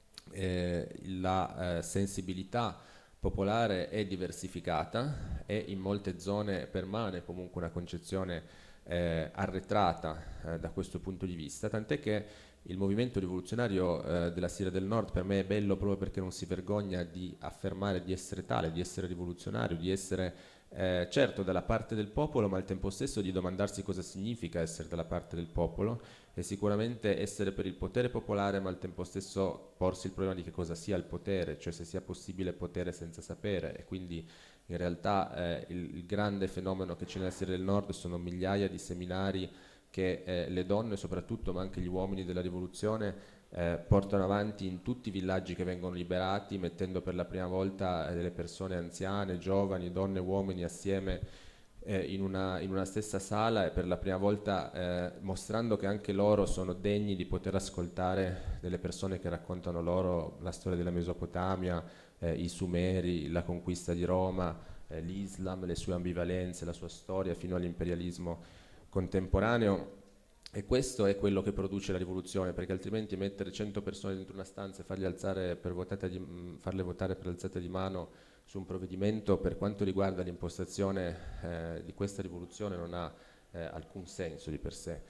eh, la eh, sensibilità popolare è diversificata e in molte zone permane comunque una concezione eh, arretrata eh, da questo punto di vista, tant'è che il movimento rivoluzionario eh, della Siria del Nord per me è bello proprio perché non si vergogna di affermare di essere tale, di essere rivoluzionario, di essere eh, certo dalla parte del popolo, ma al tempo stesso di domandarsi cosa significa essere dalla parte del popolo, e sicuramente essere per il potere popolare, ma al tempo stesso porsi il problema di che cosa sia il potere, cioè se sia possibile potere senza sapere. E quindi in realtà eh, il, il grande fenomeno che c'è nella Siria del Nord sono migliaia di seminari che eh, le donne soprattutto, ma anche gli uomini della rivoluzione eh, portano avanti in tutti i villaggi che vengono liberati, mettendo per la prima volta eh, delle persone anziane, giovani, donne e uomini assieme eh, in, una, in una stessa sala, e per la prima volta eh, mostrando che anche loro sono degni di poter ascoltare delle persone che raccontano loro la storia della Mesopotamia, eh, i Sumeri, la conquista di Roma, eh, l'Islam, le sue ambivalenze, la sua storia fino all'imperialismo contemporaneo. E questo è quello che produce la rivoluzione, perché altrimenti mettere cento persone dentro una stanza e farle, alzare per di, mh, farle votare per alzata di mano su un provvedimento, per quanto riguarda l'impostazione eh, di questa rivoluzione, non ha eh, alcun senso di per sé.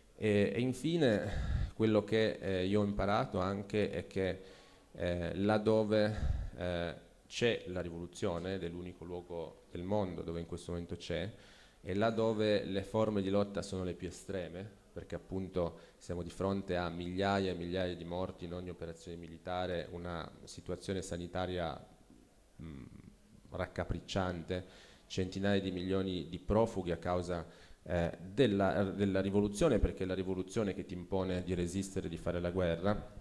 E, e infine quello che eh, io ho imparato anche è che eh, laddove eh, c'è la rivoluzione, ed è l'unico luogo del mondo dove in questo momento c'è, e là dove le forme di lotta sono le più estreme, perché appunto siamo di fronte a migliaia e migliaia di morti in ogni operazione militare, una situazione sanitaria mh, raccapricciante, centinaia di milioni di profughi a causa eh, della, della rivoluzione, perché è la rivoluzione che ti impone di resistere, di fare la guerra.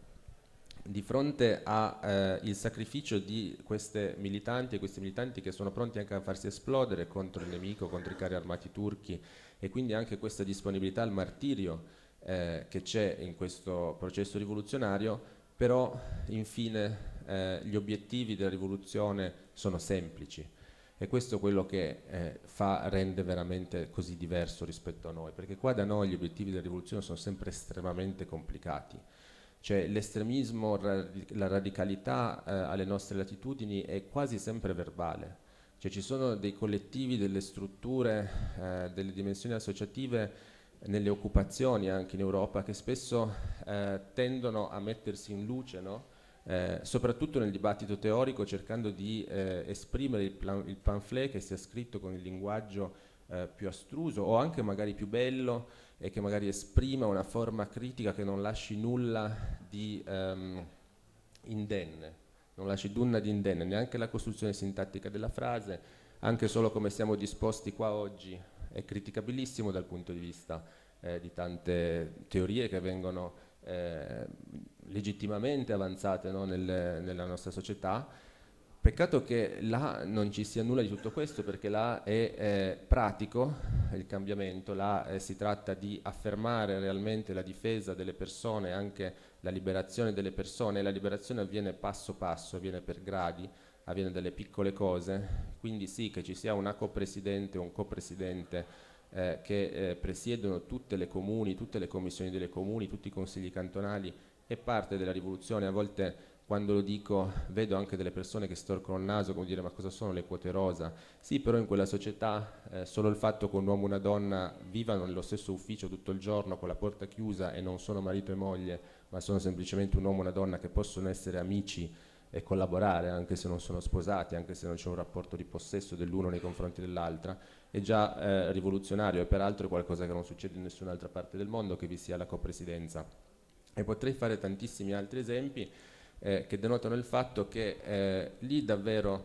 Di fronte al eh, sacrificio di queste militanti e questi militanti che sono pronti anche a farsi esplodere contro il nemico, contro i carri armati turchi, e quindi anche questa disponibilità al martirio eh, che c'è in questo processo rivoluzionario, però infine eh, gli obiettivi della rivoluzione sono semplici, e questo è quello che eh, fa, rende veramente così diverso rispetto a noi, perché qua da noi gli obiettivi della rivoluzione sono sempre estremamente complicati. Cioè l'estremismo, la radicalità eh, alle nostre latitudini è quasi sempre verbale, cioè ci sono dei collettivi, delle strutture, eh, delle dimensioni associative nelle occupazioni anche in Europa che spesso eh, tendono a mettersi in luce, no? eh, soprattutto nel dibattito teorico, cercando di eh, esprimere il, plan- il pamphlet che sia scritto con il linguaggio eh, più astruso o anche magari più bello, e che magari esprima una forma critica che non lasci nulla di um, indenne, non lasci nulla di indenne, neanche la costruzione sintattica della frase, anche solo come siamo disposti qua oggi è criticabilissimo dal punto di vista eh, di tante teorie che vengono eh, legittimamente avanzate, no, nel, nella nostra società. Peccato che là non ci sia nulla di tutto questo, perché là è eh, pratico il cambiamento, là eh, si tratta di affermare realmente la difesa delle persone, anche la liberazione delle persone, e la liberazione avviene passo passo, avviene per gradi, avviene dalle piccole cose, quindi sì che ci sia una copresidente o un copresidente eh, che eh, presiedono tutte le comuni, tutte le commissioni delle comuni, tutti i consigli cantonali, è parte della rivoluzione. A volte quando lo dico vedo anche delle persone che storcono il naso, come dire: ma cosa sono le quote rosa? Sì, però in quella società eh, solo il fatto che un uomo e una donna vivano nello stesso ufficio tutto il giorno con la porta chiusa e non sono marito e moglie, ma sono semplicemente un uomo e una donna che possono essere amici e collaborare anche se non sono sposati, anche se non c'è un rapporto di possesso dell'uno nei confronti dell'altra, è già eh, rivoluzionario, e peraltro è qualcosa che non succede in nessun'altra parte del mondo, che vi sia la copresidenza. E potrei fare tantissimi altri esempi Eh, che denotano il fatto che eh, lì davvero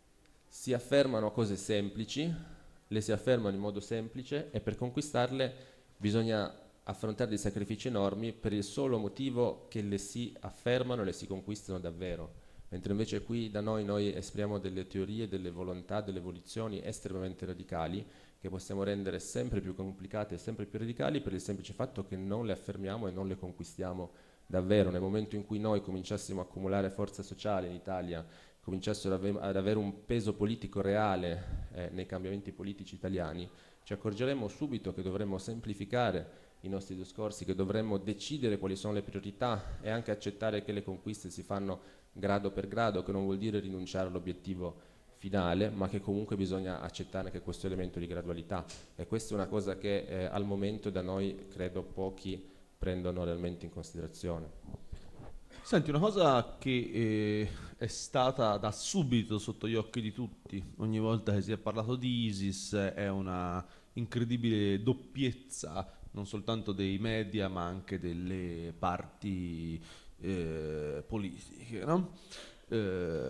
si affermano cose semplici, le si affermano in modo semplice, e per conquistarle bisogna affrontare dei sacrifici enormi per il solo motivo che le si affermano e le si conquistano davvero. Mentre invece qui da noi noi esprimiamo delle teorie, delle volontà, delle volizioni estremamente radicali che possiamo rendere sempre più complicate e sempre più radicali per il semplice fatto che non le affermiamo e non le conquistiamo davvero. Nel momento in cui noi cominciassimo a accumulare forza sociale in Italia, cominciassero ad ave- ad avere un peso politico reale eh, nei cambiamenti politici italiani, ci accorgeremo subito che dovremmo semplificare i nostri discorsi, che dovremmo decidere quali sono le priorità e anche accettare che le conquiste si fanno grado per grado, che non vuol dire rinunciare all'obiettivo finale, ma che comunque bisogna accettare anche questo elemento di gradualità. E questa è una cosa che eh, al momento da noi credo pochi prendono realmente in considerazione. Senti, una cosa che eh, è stata da subito sotto gli occhi di tutti, ogni volta che si è parlato di ISIS, è una incredibile doppiezza, non soltanto dei media, ma anche delle parti eh, politiche, no? Eh,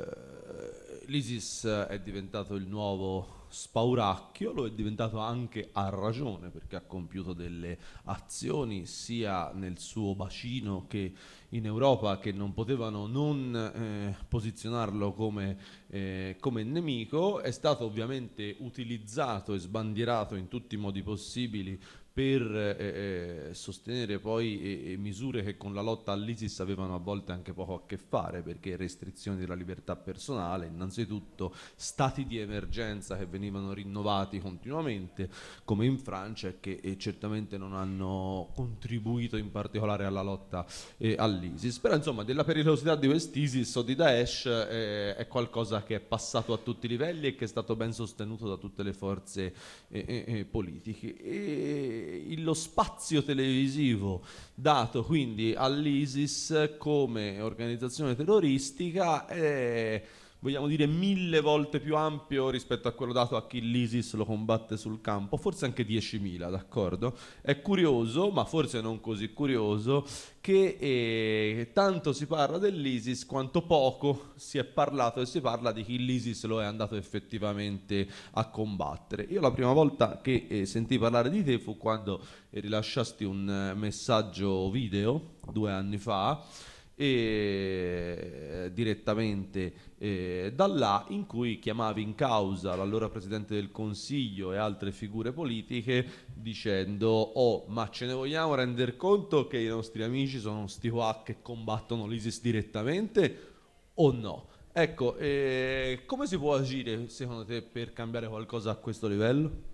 L'ISIS è diventato il nuovo spauracchio, lo è diventato anche a ragione, perché ha compiuto delle azioni sia nel suo bacino che in Europa che non potevano non eh, posizionarlo come, eh, come nemico. È stato ovviamente utilizzato e sbandierato in tutti i modi possibili per eh, eh, sostenere poi eh, eh, misure che con la lotta all'ISIS avevano a volte anche poco a che fare, perché restrizioni della libertà personale, innanzitutto stati di emergenza che venivano rinnovati continuamente, come in Francia, e che eh, certamente non hanno contribuito in particolare alla lotta eh, all'ISIS. Però insomma della pericolosità di quest'ISIS o di Daesh eh, è qualcosa che è passato a tutti i livelli e che è stato ben sostenuto da tutte le forze eh, eh, eh, politiche. E lo spazio televisivo dato quindi all'ISIS come organizzazione terroristica è, vogliamo dire, mille volte più ampio rispetto a quello dato a chi l'ISIS lo combatte sul campo, forse anche diecimila, d'accordo? È curioso, ma forse non così curioso, che eh, tanto si parla dell'ISIS quanto poco si è parlato e si parla di chi l'ISIS lo è andato effettivamente a combattere. Io la prima volta che eh, sentii parlare di te fu quando eh, rilasciasti un eh, messaggio video due anni fa, e direttamente eh, da là, in cui chiamavi in causa l'allora Presidente del Consiglio e altre figure politiche dicendo: oh, ma ce ne vogliamo rendere conto che i nostri amici sono sti qua che combattono l'ISIS direttamente o no? Ecco, eh, come si può agire secondo te per cambiare qualcosa a questo livello?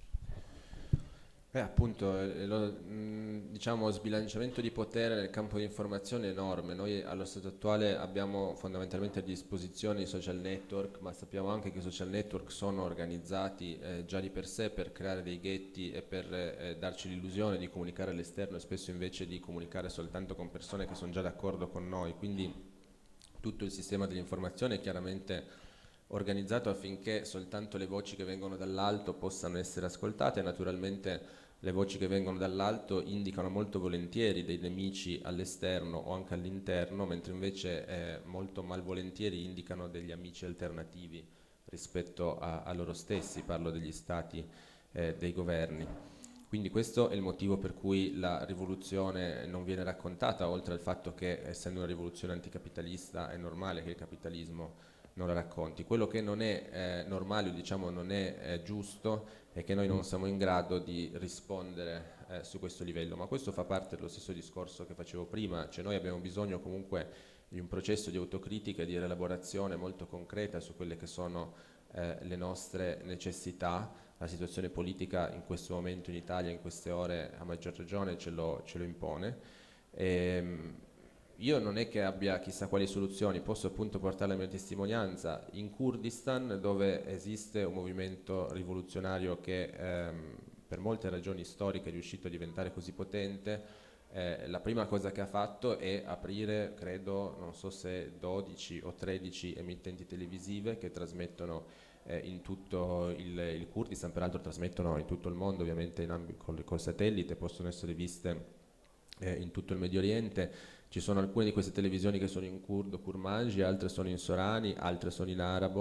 Eh, appunto, eh, lo, mh, diciamo, sbilanciamento di potere nel campo di informazione è enorme. Noi allo stato attuale abbiamo fondamentalmente a disposizione i social network, ma sappiamo anche che i social network sono organizzati eh, già di per sé per creare dei ghetti e per eh, darci l'illusione di comunicare all'esterno e spesso invece di comunicare soltanto con persone che sono già d'accordo con noi. Quindi tutto il sistema dell'informazione è chiaramente organizzato affinché soltanto le voci che vengono dall'alto possano essere ascoltate. Naturalmente le voci che vengono dall'alto indicano molto volentieri dei nemici all'esterno o anche all'interno, mentre invece eh, molto malvolentieri indicano degli amici alternativi rispetto a, a loro stessi, parlo degli stati, eh, dei governi. Quindi questo è il motivo per cui la rivoluzione non viene raccontata, oltre al fatto che, essendo una rivoluzione anticapitalista, è normale che il capitalismo non la racconti. Quello che non è eh, normale, o diciamo non è eh, giusto, è che noi non siamo in grado di rispondere eh, su questo livello, ma questo fa parte dello stesso discorso che facevo prima, cioè noi abbiamo bisogno comunque di un processo di autocritica e di rielaborazione molto concreta su quelle che sono eh, le nostre necessità. La situazione politica in questo momento in Italia, in queste ore, a maggior ragione ce lo, ce lo impone. E, io non è che abbia chissà quali soluzioni, posso appunto portare la mia testimonianza in Kurdistan, dove esiste un movimento rivoluzionario che ehm, per molte ragioni storiche è riuscito a diventare così potente. Eh, la prima cosa che ha fatto è aprire, credo, non so se dodici o tredici emittenti televisive che trasmettono eh, in tutto il, il Kurdistan, peraltro trasmettono in tutto il mondo, ovviamente in amb- col, col satellite, possono essere viste eh, in tutto il Medio Oriente. Ci sono alcune di queste televisioni che sono in curdo, kurmanji, altre sono in sorani, altre sono in arabo,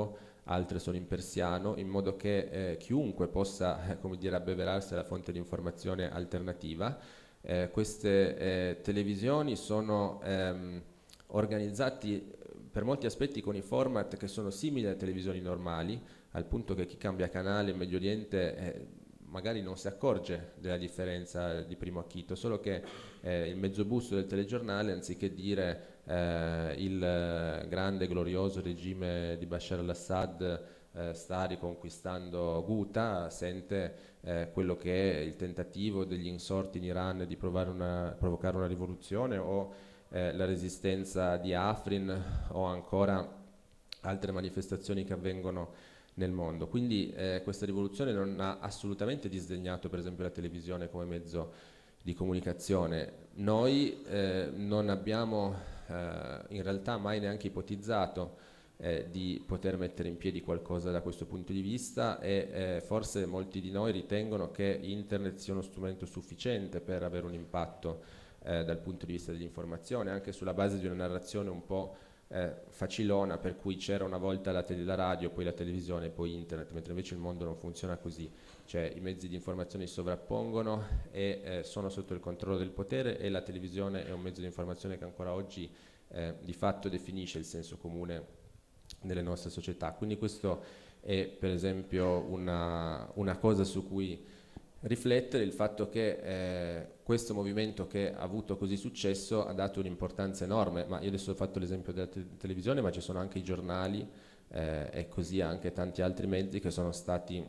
altre sono in persiano, in modo che eh, chiunque possa eh, come dire, abbeverarsi alla fonte di informazione alternativa. Eh, queste eh, televisioni sono ehm, organizzati per molti aspetti con i format che sono simili alle televisioni normali, al punto che chi cambia canale in Medio Oriente eh, magari non si accorge della differenza di primo acchito, solo che eh, il mezzobusto del telegiornale, anziché dire eh, il grande glorioso regime di Bashar al-Assad eh, sta riconquistando Ghouta, sente eh, quello che è il tentativo degli insorti in Iran di provare una, provocare una rivoluzione, o eh, la resistenza di Afrin, o ancora altre manifestazioni che avvengono nel mondo. Quindi eh, questa rivoluzione non ha assolutamente disdegnato per esempio la televisione come mezzo di comunicazione. Noi eh, non abbiamo eh, in realtà mai neanche ipotizzato eh, di poter mettere in piedi qualcosa da questo punto di vista, e eh, forse molti di noi ritengono che internet sia uno strumento sufficiente per avere un impatto eh, dal punto di vista dell'informazione, anche sulla base di una narrazione un po' Eh, facilona, per cui c'era una volta la, tele, la radio, poi la televisione, poi internet, mentre invece il mondo non funziona così, cioè i mezzi di informazione si sovrappongono e eh, sono sotto il controllo del potere, e la televisione è un mezzo di informazione che ancora oggi eh, di fatto definisce il senso comune nelle nostre società. Quindi questo è per esempio una, una cosa su cui riflettere, il fatto che eh, questo movimento, che ha avuto così successo, ha dato un'importanza enorme. Ma io adesso ho fatto l'esempio della te- televisione, ma ci sono anche i giornali eh, e così anche tanti altri mezzi che sono stati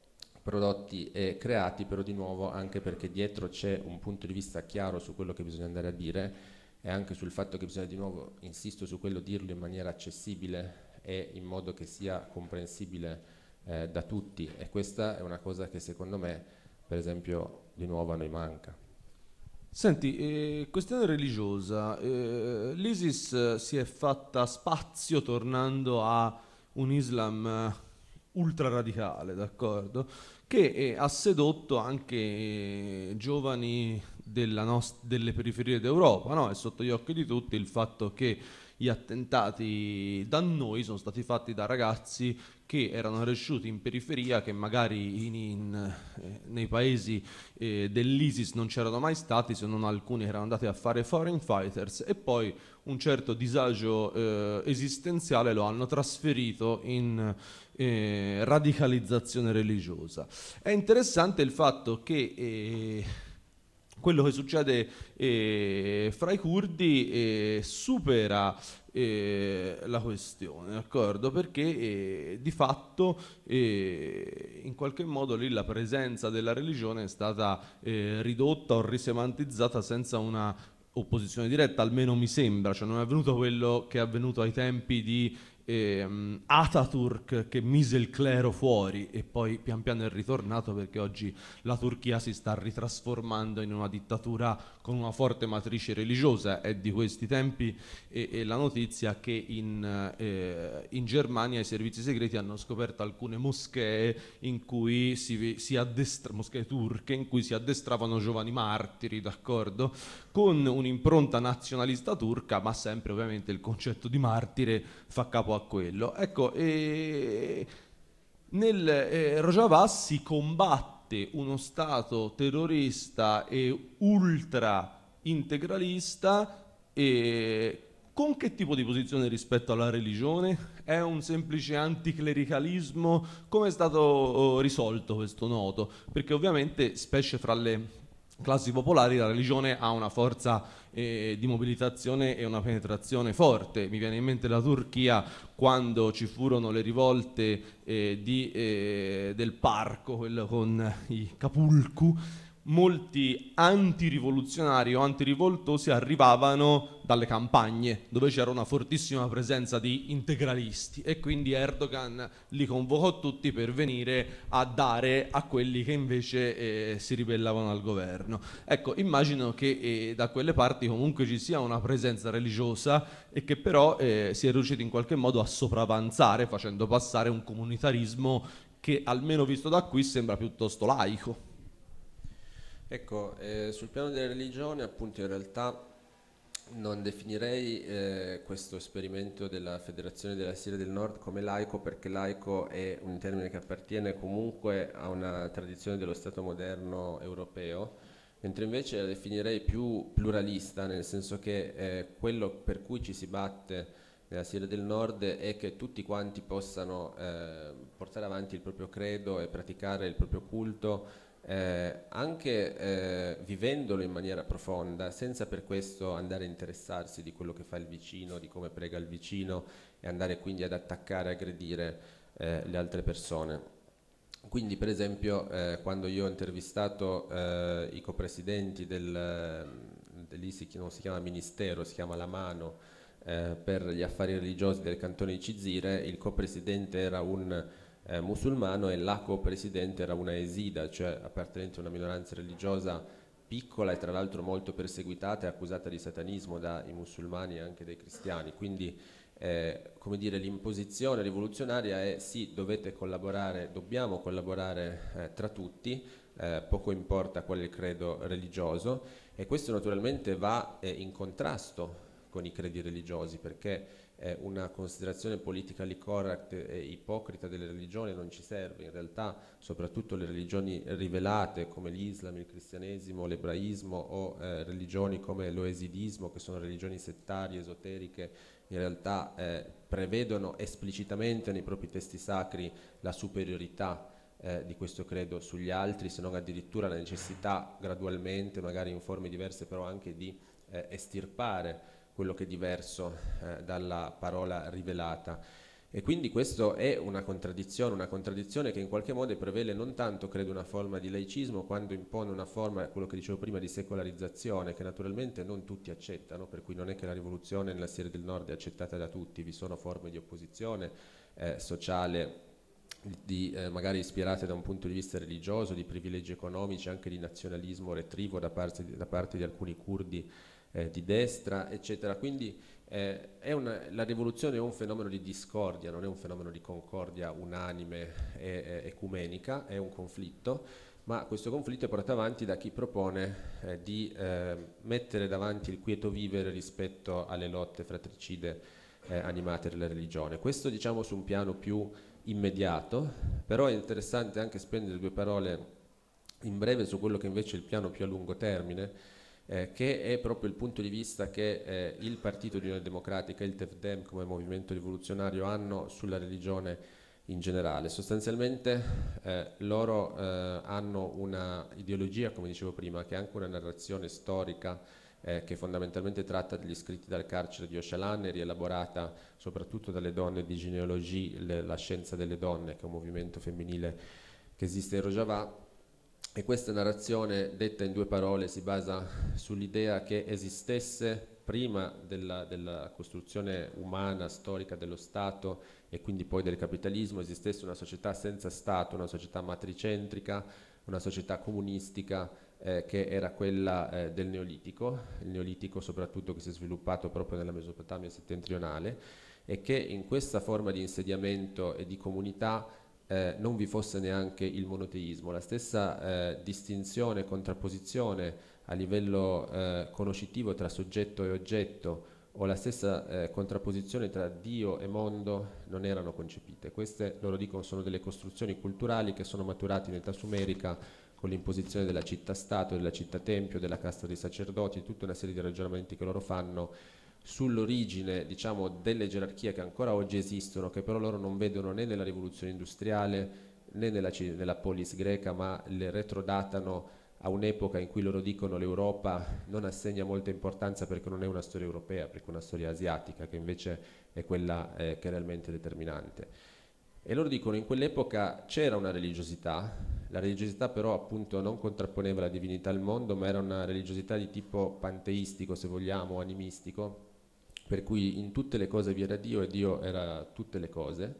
prodotti e creati, però di nuovo anche perché dietro c'è un punto di vista chiaro su quello che bisogna andare a dire, e anche sul fatto che bisogna, di nuovo insisto su quello, dirlo in maniera accessibile e in modo che sia comprensibile eh, da tutti, e questa è una cosa che secondo me per esempio di nuovo a noi manca. Senti, eh, questione religiosa, eh, l'ISIS eh, si è fatta spazio tornando a un Islam eh, ultra radicale, d'accordo? Che eh, ha sedotto anche eh, giovani della nost- delle periferie d'Europa, no? È sotto gli occhi di tutti il fatto che gli attentati da noi sono stati fatti da ragazzi che erano cresciuti in periferia, che magari in, in, eh, nei paesi eh, dell'ISIS non c'erano mai stati, se non alcuni erano andati a fare foreign fighters, e poi un certo disagio eh, esistenziale lo hanno trasferito in eh, radicalizzazione religiosa. È interessante il fatto che eh, quello che succede eh, fra i curdi eh, supera eh, la questione, d'accordo? Perché eh, di fatto eh, in qualche modo lì la presenza della religione è stata eh, ridotta o risemantizzata senza una opposizione diretta, almeno mi sembra, cioè non è avvenuto quello che è avvenuto ai tempi di ehm, Ataturk, che mise il clero fuori e poi pian piano è ritornato, perché oggi la Turchia si sta ritrasformando in una dittatura con una forte matrice religiosa. È di questi tempi e, e la notizia che in, eh, in Germania i servizi segreti hanno scoperto alcune moschee in cui si, si addestra, moschee turche in cui si addestravano giovani martiri, d'accordo? Con un'impronta nazionalista turca, ma sempre ovviamente il concetto di martire fa capo a quello. Ecco, e nel eh, Rojava si combatte uno Stato terrorista e ultra integralista, e con che tipo di posizione rispetto alla religione? È un semplice anticlericalismo? Come è stato oh, risolto questo nodo? Perché ovviamente, specie fra le classi popolari, la religione ha una forza eh, di mobilitazione e una penetrazione forte. Mi viene in mente la Turchia, quando ci furono le rivolte eh, di, eh, del parco, quello con i Capulcu. Molti antirivoluzionari o antirivoltosi arrivavano dalle campagne, dove c'era una fortissima presenza di integralisti, e quindi Erdogan li convocò tutti per venire a dare a quelli che invece eh, si ribellavano al governo. Ecco, immagino che eh, da quelle parti comunque ci sia una presenza religiosa, e che però eh, si è riusciti in qualche modo a sopravanzare, facendo passare un comunitarismo che, almeno visto da qui, sembra piuttosto laico. Ecco, eh, sul piano delle religioni, appunto, in realtà non definirei eh, questo esperimento della Federazione della Siria del Nord come laico, perché laico è un termine che appartiene comunque a una tradizione dello Stato moderno europeo, mentre invece la definirei più pluralista, nel senso che eh, quello per cui ci si batte nella Siria del Nord è che tutti quanti possano eh, portare avanti il proprio credo e praticare il proprio culto, eh, anche eh, vivendolo in maniera profonda, senza per questo andare a interessarsi di quello che fa il vicino, di come prega il vicino e andare quindi ad attaccare, aggredire eh, le altre persone. Quindi per esempio eh, quando io ho intervistato eh, i copresidenti del, del lì si, non si chiama ministero, si chiama La Mano, eh, per gli affari religiosi del cantone di Cizire, il copresidente era un eh, musulmano e la copresidente era una esida, cioè appartenente a una minoranza religiosa piccola e tra l'altro molto perseguitata e accusata di satanismo dai musulmani e anche dai cristiani. Quindi eh, come dire, l'imposizione rivoluzionaria è sì, dovete collaborare, dobbiamo collaborare eh, tra tutti, eh, poco importa qual è il credo religioso, e questo naturalmente va eh, in contrasto con i credi religiosi, perché eh, una considerazione politically correct e ipocrita delle religioni non ci serve. In realtà soprattutto le religioni rivelate come l'Islam, il cristianesimo, l'ebraismo o eh, religioni come l'oesidismo, che sono religioni settarie, esoteriche, in realtà eh, prevedono esplicitamente nei propri testi sacri la superiorità eh, di questo credo sugli altri, se non addirittura la necessità gradualmente, magari in forme diverse, però anche di eh, estirpare quello che è diverso eh, dalla parola rivelata. E quindi questo è una contraddizione, una contraddizione che in qualche modo prevede non tanto, credo, una forma di laicismo, quanto impone una forma, quello che dicevo prima, di secolarizzazione, che naturalmente non tutti accettano, per cui non è che la rivoluzione nella Siria del Nord è accettata da tutti, vi sono forme di opposizione eh, sociale, di, eh, magari ispirate da un punto di vista religioso, di privilegi economici, anche di nazionalismo retrivo da parte di, da parte di alcuni curdi eh, di destra, eccetera. Quindi eh, è una, la rivoluzione è un fenomeno di discordia, non è un fenomeno di concordia unanime e, e ecumenica, è un conflitto, ma questo conflitto è portato avanti da chi propone eh, di eh, mettere davanti il quieto vivere rispetto alle lotte fratricide eh, animate dalla religione. Questo diciamo su un piano più immediato, però è interessante anche spendere due parole in breve su quello che invece è il piano più a lungo termine, eh, che è proprio il punto di vista che eh, il Partito di Unione Democratica e il Tefdem come movimento rivoluzionario hanno sulla religione in generale. Sostanzialmente eh, loro eh, hanno una ideologia, come dicevo prima, che è anche una narrazione storica eh, che fondamentalmente tratta degli scritti dal carcere di Öcalan e rielaborata soprattutto dalle donne di Genealogie, le, la scienza delle donne, che è un movimento femminile che esiste in Rojava. E questa narrazione, detta in due parole, si basa sull'idea che esistesse prima della, della costruzione umana, storica dello Stato e quindi poi del capitalismo, esistesse una società senza Stato, una società matricentrica, una società comunistica eh, che era quella eh, del Neolitico, il Neolitico soprattutto che si è sviluppato proprio nella Mesopotamia settentrionale, e che in questa forma di insediamento e di comunità Eh, non vi fosse neanche il monoteismo, la stessa eh, distinzione, contrapposizione a livello eh, conoscitivo tra soggetto e oggetto o la stessa eh, contrapposizione tra Dio e mondo non erano concepite. Queste, loro dicono, sono delle costruzioni culturali che sono maturate in età sumerica con l'imposizione della città-stato, della città-tempio, della casta dei sacerdoti, tutta una serie di ragionamenti che loro fanno sull'origine, diciamo, delle gerarchie che ancora oggi esistono, che però loro non vedono né nella rivoluzione industriale né nella, nella polis greca, ma le retrodatano a un'epoca in cui loro dicono l'Europa non assegna molta importanza perché non è una storia europea, perché è una storia asiatica, che invece è quella eh, che è realmente determinante. E loro dicono in quell'epoca c'era una religiosità, la religiosità però appunto non contrapponeva la divinità al mondo, ma era una religiosità di tipo panteistico, se vogliamo, animistico, per cui in tutte le cose vi era Dio e Dio era tutte le cose,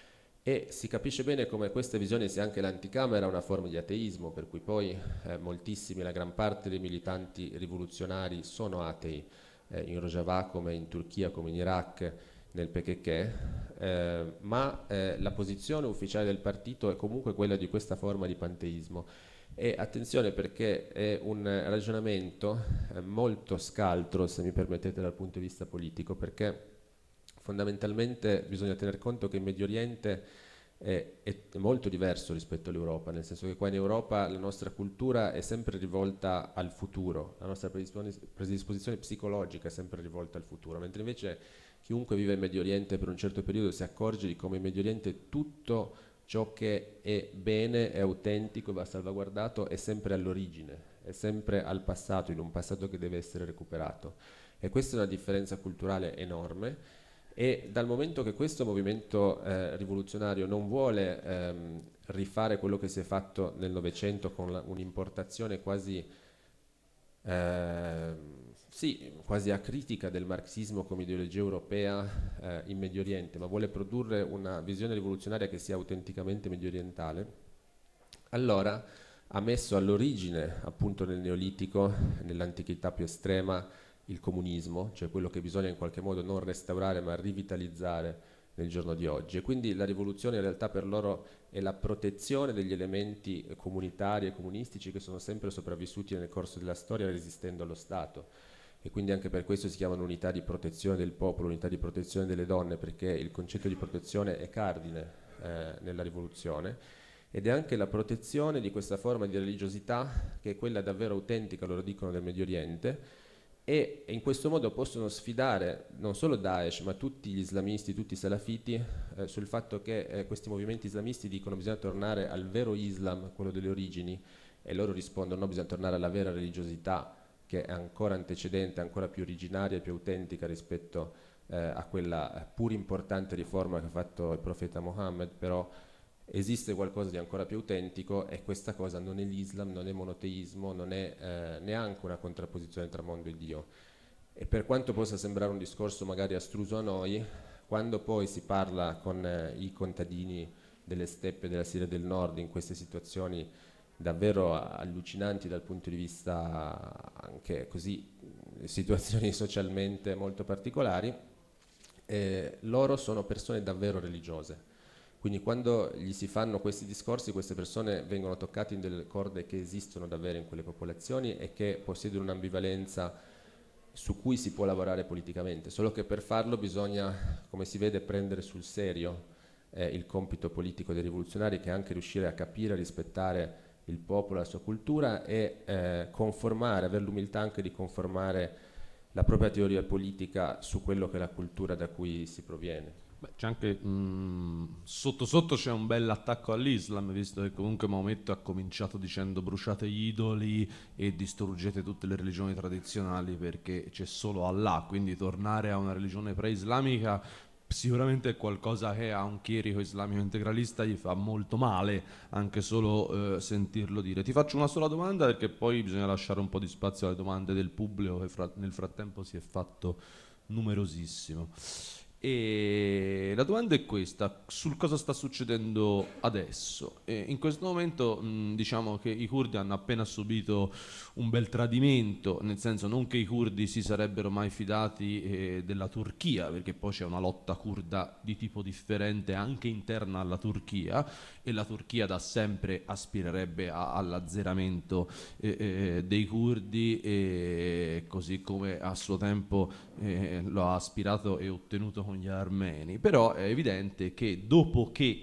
e si capisce bene come questa visione sia anche l'anticamera una forma di ateismo, per cui poi eh, moltissimi, la gran parte dei militanti rivoluzionari sono atei, eh, in Rojava come in Turchia, come in Iraq, nel P K K, eh, ma eh, la posizione ufficiale del partito è comunque quella di questa forma di panteismo. E attenzione, perché è un ragionamento eh, molto scaltro, se mi permettete, dal punto di vista politico, perché fondamentalmente bisogna tener conto che il Medio Oriente è, è molto diverso rispetto all'Europa, nel senso che qua in Europa la nostra cultura è sempre rivolta al futuro, la nostra predispos- predisposizione psicologica è sempre rivolta al futuro, mentre invece chiunque vive in Medio Oriente per un certo periodo si accorge di come in Medio Oriente tutto ciò che è bene, è autentico e va salvaguardato è sempre all'origine, è sempre al passato, in un passato che deve essere recuperato. E questa è una differenza culturale enorme. E dal momento che questo movimento eh, rivoluzionario non vuole ehm, rifare quello che si è fatto nel Novecento con la, un'importazione quasi, eh, sì, quasi acritica del marxismo come ideologia europea eh, in Medio Oriente, ma vuole produrre una visione rivoluzionaria che sia autenticamente medio orientale, allora ha messo all'origine, appunto nel Neolitico, nell'antichità più estrema, il comunismo, cioè quello che bisogna in qualche modo non restaurare ma rivitalizzare nel giorno di oggi. E quindi la rivoluzione in realtà per loro è la protezione degli elementi comunitari e comunistici che sono sempre sopravvissuti nel corso della storia resistendo allo Stato. E quindi anche per questo si chiamano unità di protezione del popolo, unità di protezione delle donne, perché il concetto di protezione è cardine eh, nella rivoluzione. Ed è anche la protezione di questa forma di religiosità che è quella davvero autentica, loro dicono, del Medio Oriente, e in questo modo possono sfidare non solo Daesh ma tutti gli islamisti, tutti i salafiti eh, sul fatto che eh, questi movimenti islamisti dicono bisogna tornare al vero Islam, quello delle origini, e loro rispondono no, bisogna tornare alla vera religiosità che è ancora antecedente, ancora più originaria e più autentica rispetto eh, a quella pur importante riforma che ha fatto il profeta Mohammed, però esiste qualcosa di ancora più autentico e questa cosa non è l'Islam, non è monoteismo, non è eh, neanche una contrapposizione tra mondo e Dio. E per quanto possa sembrare un discorso magari astruso a noi, quando poi si parla con eh, i contadini delle steppe della Siria del Nord in queste situazioni davvero allucinanti dal punto di vista anche così, situazioni socialmente molto particolari, eh, loro sono persone davvero religiose. Quindi quando gli si fanno questi discorsi, queste persone vengono toccate in delle corde che esistono davvero in quelle popolazioni e che possiedono un'ambivalenza su cui si può lavorare politicamente, solo che per farlo bisogna, come si vede, prendere sul serio eh, il compito politico dei rivoluzionari, che è anche riuscire a capire e rispettare il popolo, la sua cultura e eh, conformare, avere l'umiltà anche di conformare la propria teoria politica su quello che è la cultura da cui si proviene. Beh, c'è anche mh, sotto sotto c'è un bel attacco all'Islam, visto che comunque Maometto ha cominciato dicendo bruciate gli idoli e distruggete tutte le religioni tradizionali perché c'è solo Allah, quindi tornare a una religione pre-islamica sicuramente è qualcosa che a un chierico islamico integralista gli fa molto male anche solo eh, sentirlo dire. Ti faccio una sola domanda perché poi bisogna lasciare un po' di spazio alle domande del pubblico che fra- nel frattempo si è fatto numerosissimo. E la domanda è questa: sul cosa sta succedendo adesso? E in questo momento mh, diciamo che i curdi hanno appena subito un bel tradimento, nel senso non che i curdi si sarebbero mai fidati eh, della Turchia, perché poi c'è una lotta curda di tipo differente anche interna alla Turchia e la Turchia da sempre aspirerebbe a, all'azzeramento eh, eh, dei curdi, e così come a suo tempo eh, lo ha aspirato e ottenuto con gli armeni. Però è evidente che dopo che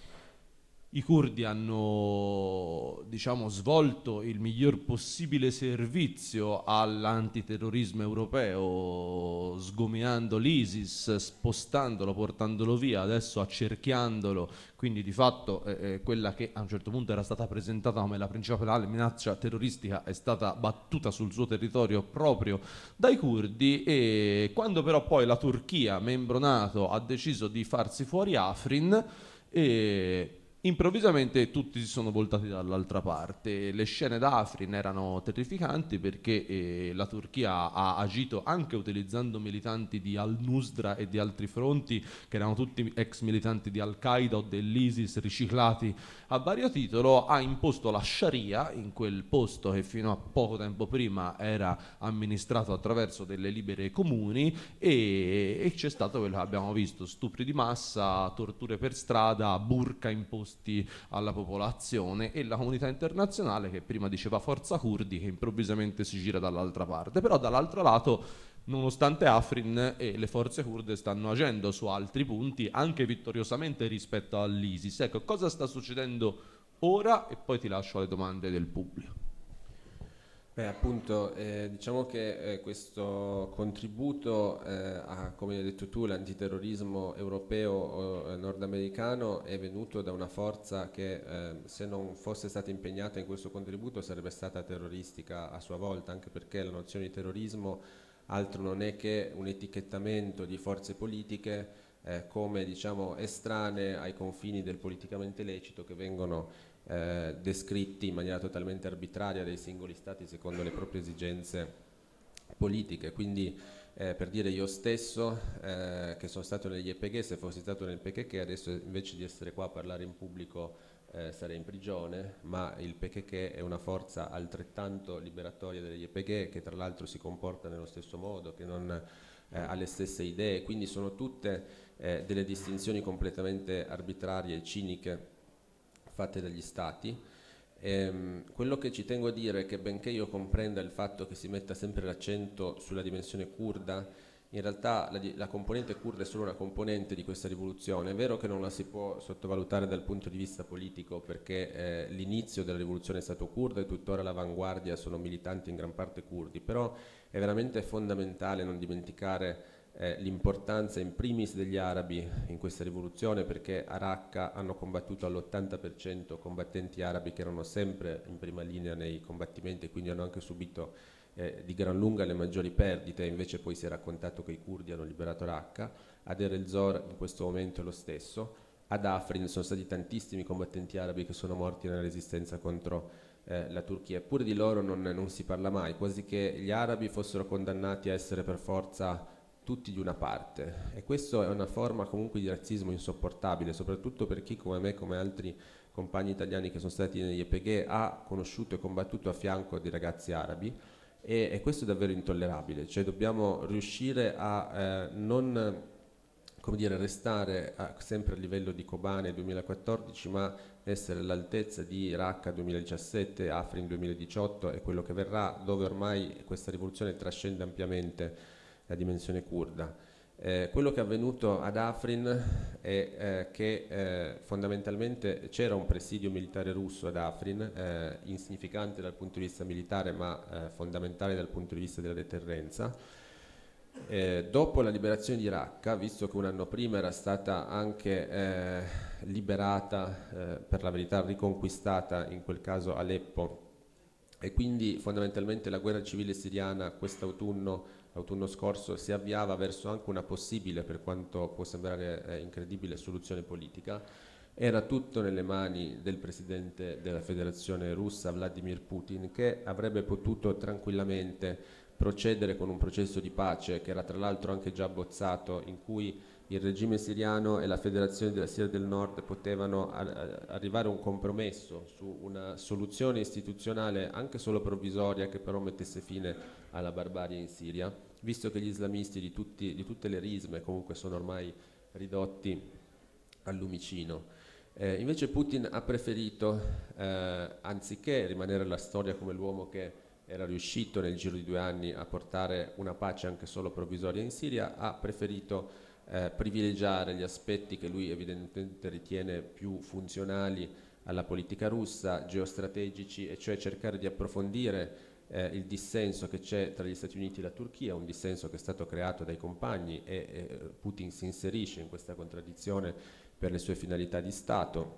i curdi hanno, diciamo, svolto il miglior possibile servizio all'antiterrorismo europeo, sgomiando l'ISIS, spostandolo, portandolo via, adesso accerchiandolo, quindi di fatto eh, quella che a un certo punto era stata presentata come la principale minaccia terroristica è stata battuta sul suo territorio proprio dai curdi. E quando però poi la Turchia, membro NATO, ha deciso di farsi fuori Afrin, e improvvisamente tutti si sono voltati dall'altra parte. Le scene da Afrin erano terrificanti perché eh, la Turchia ha agito anche utilizzando militanti di Al-Nusra e di altri fronti che erano tutti ex militanti di Al-Qaeda o dell'ISIS riciclati a vario titolo. Ha imposto la Sharia in quel posto che fino a poco tempo prima era amministrato attraverso delle libere comuni, e, e c'è stato quello che abbiamo visto: stupri di massa, torture per strada, burka imposti costi alla popolazione, e la comunità internazionale che prima diceva forza curdi, che improvvisamente si gira dall'altra parte. Però dall'altro lato, nonostante Afrin e le forze kurde stanno agendo su altri punti anche vittoriosamente rispetto all'ISIS, ecco, cosa sta succedendo ora? E poi ti lascio alle domande del pubblico. Beh, appunto, eh, diciamo che eh, questo contributo eh, a, come hai detto tu, l'antiterrorismo europeo o eh, nordamericano è venuto da una forza che eh, se non fosse stata impegnata in questo contributo sarebbe stata terroristica a sua volta, anche perché la nozione di terrorismo altro non è che un etichettamento di forze politiche eh, come, diciamo, estranee ai confini del politicamente lecito, che vengono Eh, descritti in maniera totalmente arbitraria dai singoli stati secondo le proprie esigenze politiche. Quindi eh, per dire, io stesso eh, che sono stato negli E P G, se fossi stato nel P K K adesso invece di essere qua a parlare in pubblico eh, sarei in prigione, ma il P K K è una forza altrettanto liberatoria degli E P G, che tra l'altro si comporta nello stesso modo, che non eh, ha le stesse idee, quindi sono tutte eh, delle distinzioni completamente arbitrarie e ciniche fatte dagli stati. Ehm, quello che ci tengo a dire è che, benché io comprenda il fatto che si metta sempre l'accento sulla dimensione curda, in realtà la, la componente curda è solo una componente di questa rivoluzione. È vero che non la si può sottovalutare dal punto di vista politico, perché eh, l'inizio della rivoluzione è stato curdo e tuttora l'avanguardia sono militanti in gran parte curdi, però è veramente fondamentale non dimenticare Eh, l'importanza in primis degli arabi in questa rivoluzione, perché a Raqqa hanno combattuto all'ottanta per cento combattenti arabi che erano sempre in prima linea nei combattimenti e quindi hanno anche subito eh, di gran lunga le maggiori perdite. Invece poi si è raccontato che i curdi hanno liberato Raqqa. Ad Deir el-Zor in questo momento è lo stesso. Ad Afrin sono stati tantissimi combattenti arabi che sono morti nella resistenza contro eh, la Turchia, eppure di loro non, non si parla mai, quasi che gli arabi fossero condannati a essere per forza tutti di una parte, e questo è una forma comunque di razzismo insopportabile, soprattutto per chi come me, come altri compagni italiani che sono stati negli E P G, ha conosciuto e combattuto a fianco di ragazzi arabi, e, e questo è davvero intollerabile. Cioè dobbiamo riuscire a eh, non, come dire, restare a, sempre a livello di Kobane duemilaquattordici, ma essere all'altezza di Raqqa duemiladiciassette, Afrin duemiladiciotto e quello che verrà, dove ormai questa rivoluzione trascende ampiamente la dimensione curda. Eh, quello che è avvenuto ad Afrin è eh, che eh, fondamentalmente c'era un presidio militare russo ad Afrin, eh, insignificante dal punto di vista militare ma eh, fondamentale dal punto di vista della deterrenza. Eh, dopo la liberazione di Raqqa, visto che un anno prima era stata anche eh, liberata, eh, per la verità riconquistata in quel caso Aleppo, e quindi fondamentalmente la guerra civile siriana quest'autunno l'autunno scorso si avviava verso anche una possibile, per quanto può sembrare eh, incredibile, soluzione politica. Era tutto nelle mani del presidente della federazione russa Vladimir Putin, che avrebbe potuto tranquillamente procedere con un processo di pace che era tra l'altro anche già abbozzato, in cui il regime siriano e la federazione della Siria del Nord potevano a- a- arrivare a un compromesso su una soluzione istituzionale anche solo provvisoria, che però mettesse fine alla barbarie in Siria, visto che gli islamisti di, tutti, di tutte le risme comunque sono ormai ridotti al lumicino. Eh, invece Putin ha preferito, eh, anziché rimanere alla storia come l'uomo che era riuscito nel giro di due anni a portare una pace anche solo provvisoria in Siria, ha preferito eh, privilegiare gli aspetti che lui evidentemente ritiene più funzionali alla politica russa, geostrategici, e cioè cercare di approfondire eh, il dissenso che c'è tra gli Stati Uniti e la Turchia, un dissenso che è stato creato dai compagni, e eh, Putin si inserisce in questa contraddizione per le sue finalità di Stato,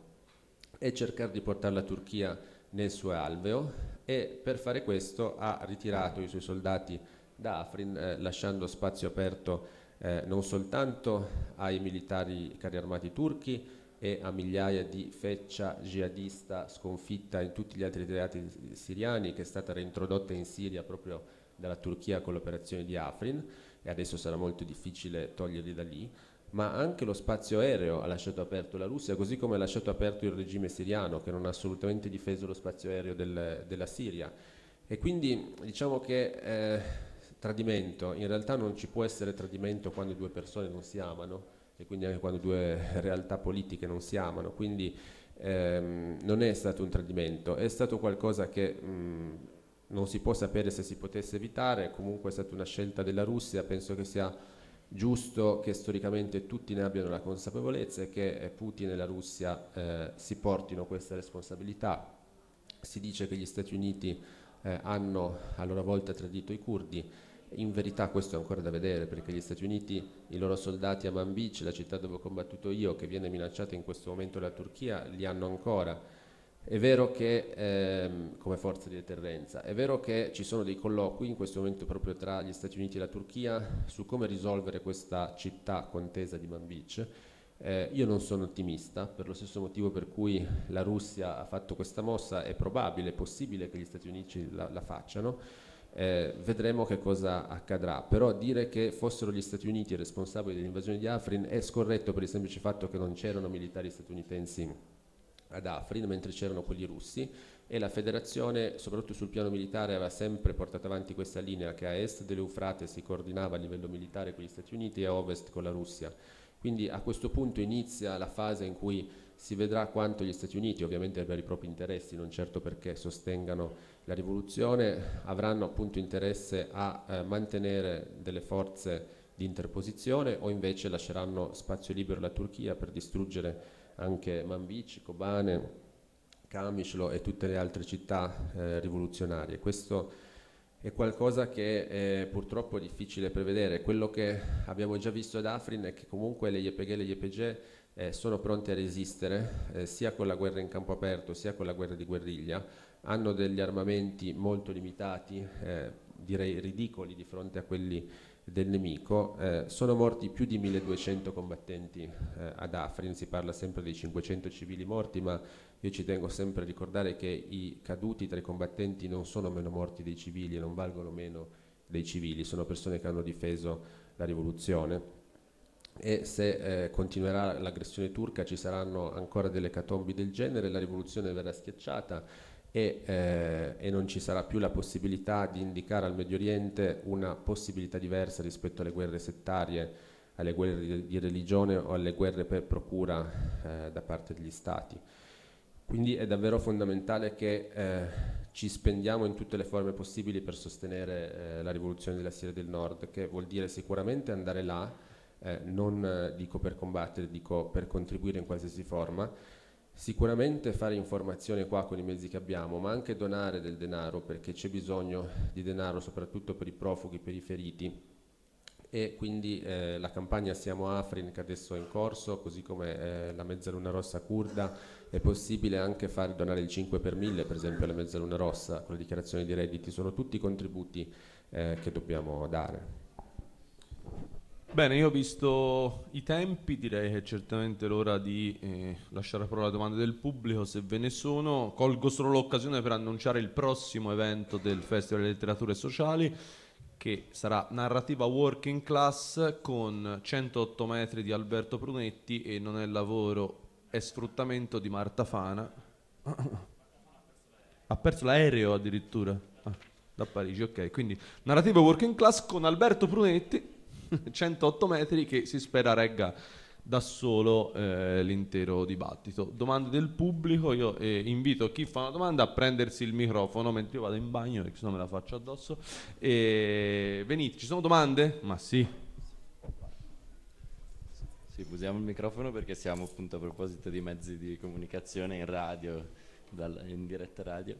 e cercare di portare la Turchia nel suo alveo, e per fare questo ha ritirato i suoi soldati da Afrin, eh, lasciando spazio aperto eh, non soltanto ai militari carri armati turchi e a migliaia di feccia jihadista sconfitta in tutti gli altri teatri siriani, che è stata reintrodotta in Siria proprio dalla Turchia con l'operazione di Afrin, e adesso sarà molto difficile toglierli da lì, ma anche lo spazio aereo ha lasciato aperto la Russia, così come ha lasciato aperto il regime siriano, che non ha assolutamente difeso lo spazio aereo del, della Siria. E quindi diciamo che eh, tradimento, in realtà non ci può essere tradimento quando due persone non si amano, e quindi anche quando due realtà politiche non si amano. Quindi ehm, non è stato un tradimento, è stato qualcosa che mh, non si può sapere se si potesse evitare, comunque è stata una scelta della Russia, penso che sia giusto che storicamente tutti ne abbiano la consapevolezza e che Putin e la Russia eh, si portino questa responsabilità. Si dice che gli Stati Uniti eh, hanno a loro volta tradito i curdi, in verità questo è ancora da vedere, perché gli Stati Uniti, i loro soldati a Manbij, la città dove ho combattuto io, che viene minacciata in questo momento dalla Turchia, li hanno ancora. È vero che, ehm, come forza di deterrenza, è vero che ci sono dei colloqui in questo momento proprio tra gli Stati Uniti e la Turchia su come risolvere questa città contesa di Manbij. Eh, io non sono ottimista, per lo stesso motivo per cui la Russia ha fatto questa mossa, è probabile, è possibile che gli Stati Uniti la, la facciano, eh, vedremo che cosa accadrà, però dire che fossero gli Stati Uniti i responsabili dell'invasione di Afrin è scorretto per il semplice fatto che non c'erano militari statunitensi ad Afrin, mentre c'erano quelli russi, e la federazione, soprattutto sul piano militare, aveva sempre portato avanti questa linea che a est dell'Eufrate si coordinava a livello militare con gli Stati Uniti e a ovest con la Russia. Quindi a questo punto inizia la fase in cui si vedrà quanto gli Stati Uniti, ovviamente per i propri interessi, non certo perché sostengano la rivoluzione, avranno appunto interesse a eh, mantenere delle forze di interposizione o invece lasceranno spazio libero alla Turchia per distruggere anche Manbij, Kobane, Kamishlo e tutte le altre città eh, rivoluzionarie. Questo è qualcosa che è purtroppo difficile prevedere. Quello che abbiamo già visto ad Afrin è che comunque le Y P G e le Y P G eh, sono pronte a resistere eh, sia con la guerra in campo aperto sia con la guerra di guerriglia, hanno degli armamenti molto limitati, eh, direi ridicoli di fronte a quelli del nemico, eh, sono morti più di milleduecento combattenti eh, ad Afrin, si parla sempre dei cinquecento civili morti, ma io ci tengo sempre a ricordare che i caduti tra i combattenti non sono meno morti dei civili e non valgono meno dei civili, sono persone che hanno difeso la rivoluzione e se eh, continuerà l'aggressione turca ci saranno ancora delle catombi del genere, la rivoluzione verrà schiacciata e, eh, e non ci sarà più la possibilità di indicare al Medio Oriente una possibilità diversa rispetto alle guerre settarie, alle guerre di, di religione o alle guerre per procura eh, da parte degli stati. Quindi è davvero fondamentale che eh, ci spendiamo in tutte le forme possibili per sostenere eh, la rivoluzione della Siria del Nord, che vuol dire sicuramente andare là, eh, non eh, dico per combattere, dico per contribuire in qualsiasi forma, sicuramente fare informazione qua con i mezzi che abbiamo, ma anche donare del denaro, perché c'è bisogno di denaro soprattutto per i profughi, per i feriti, e quindi eh, la campagna Siamo Afrin che adesso è in corso, così come eh, la Mezzaluna Rossa curda, è possibile anche fare donare il cinque per mille per esempio alla Mezzaluna Rossa con la dichiarazione di redditi, sono tutti contributi eh, che dobbiamo dare. Bene, io ho visto i tempi, direi che è certamente l'ora di eh, lasciare la parola alle domande del pubblico, se ve ne sono. Colgo solo l'occasione per annunciare il prossimo evento del Festival delle Letterature Sociali, che sarà Narrativa Working Class con centootto metri di Alberto Prunetti e Non è lavoro, è sfruttamento di Marta Fana. Ha perso l'aereo addirittura, ah, da Parigi, ok. Quindi Narrativa Working Class con Alberto Prunetti, centootto metri, che si spera regga da solo eh, l'intero dibattito. Domande del pubblico, io eh, invito chi fa una domanda a prendersi il microfono mentre io vado in bagno, perché se no me la faccio addosso. E venite, ci sono domande? Ma sì. Sì, usiamo il microfono perché siamo appunto a proposito di mezzi di comunicazione in radio, dal, in diretta radio.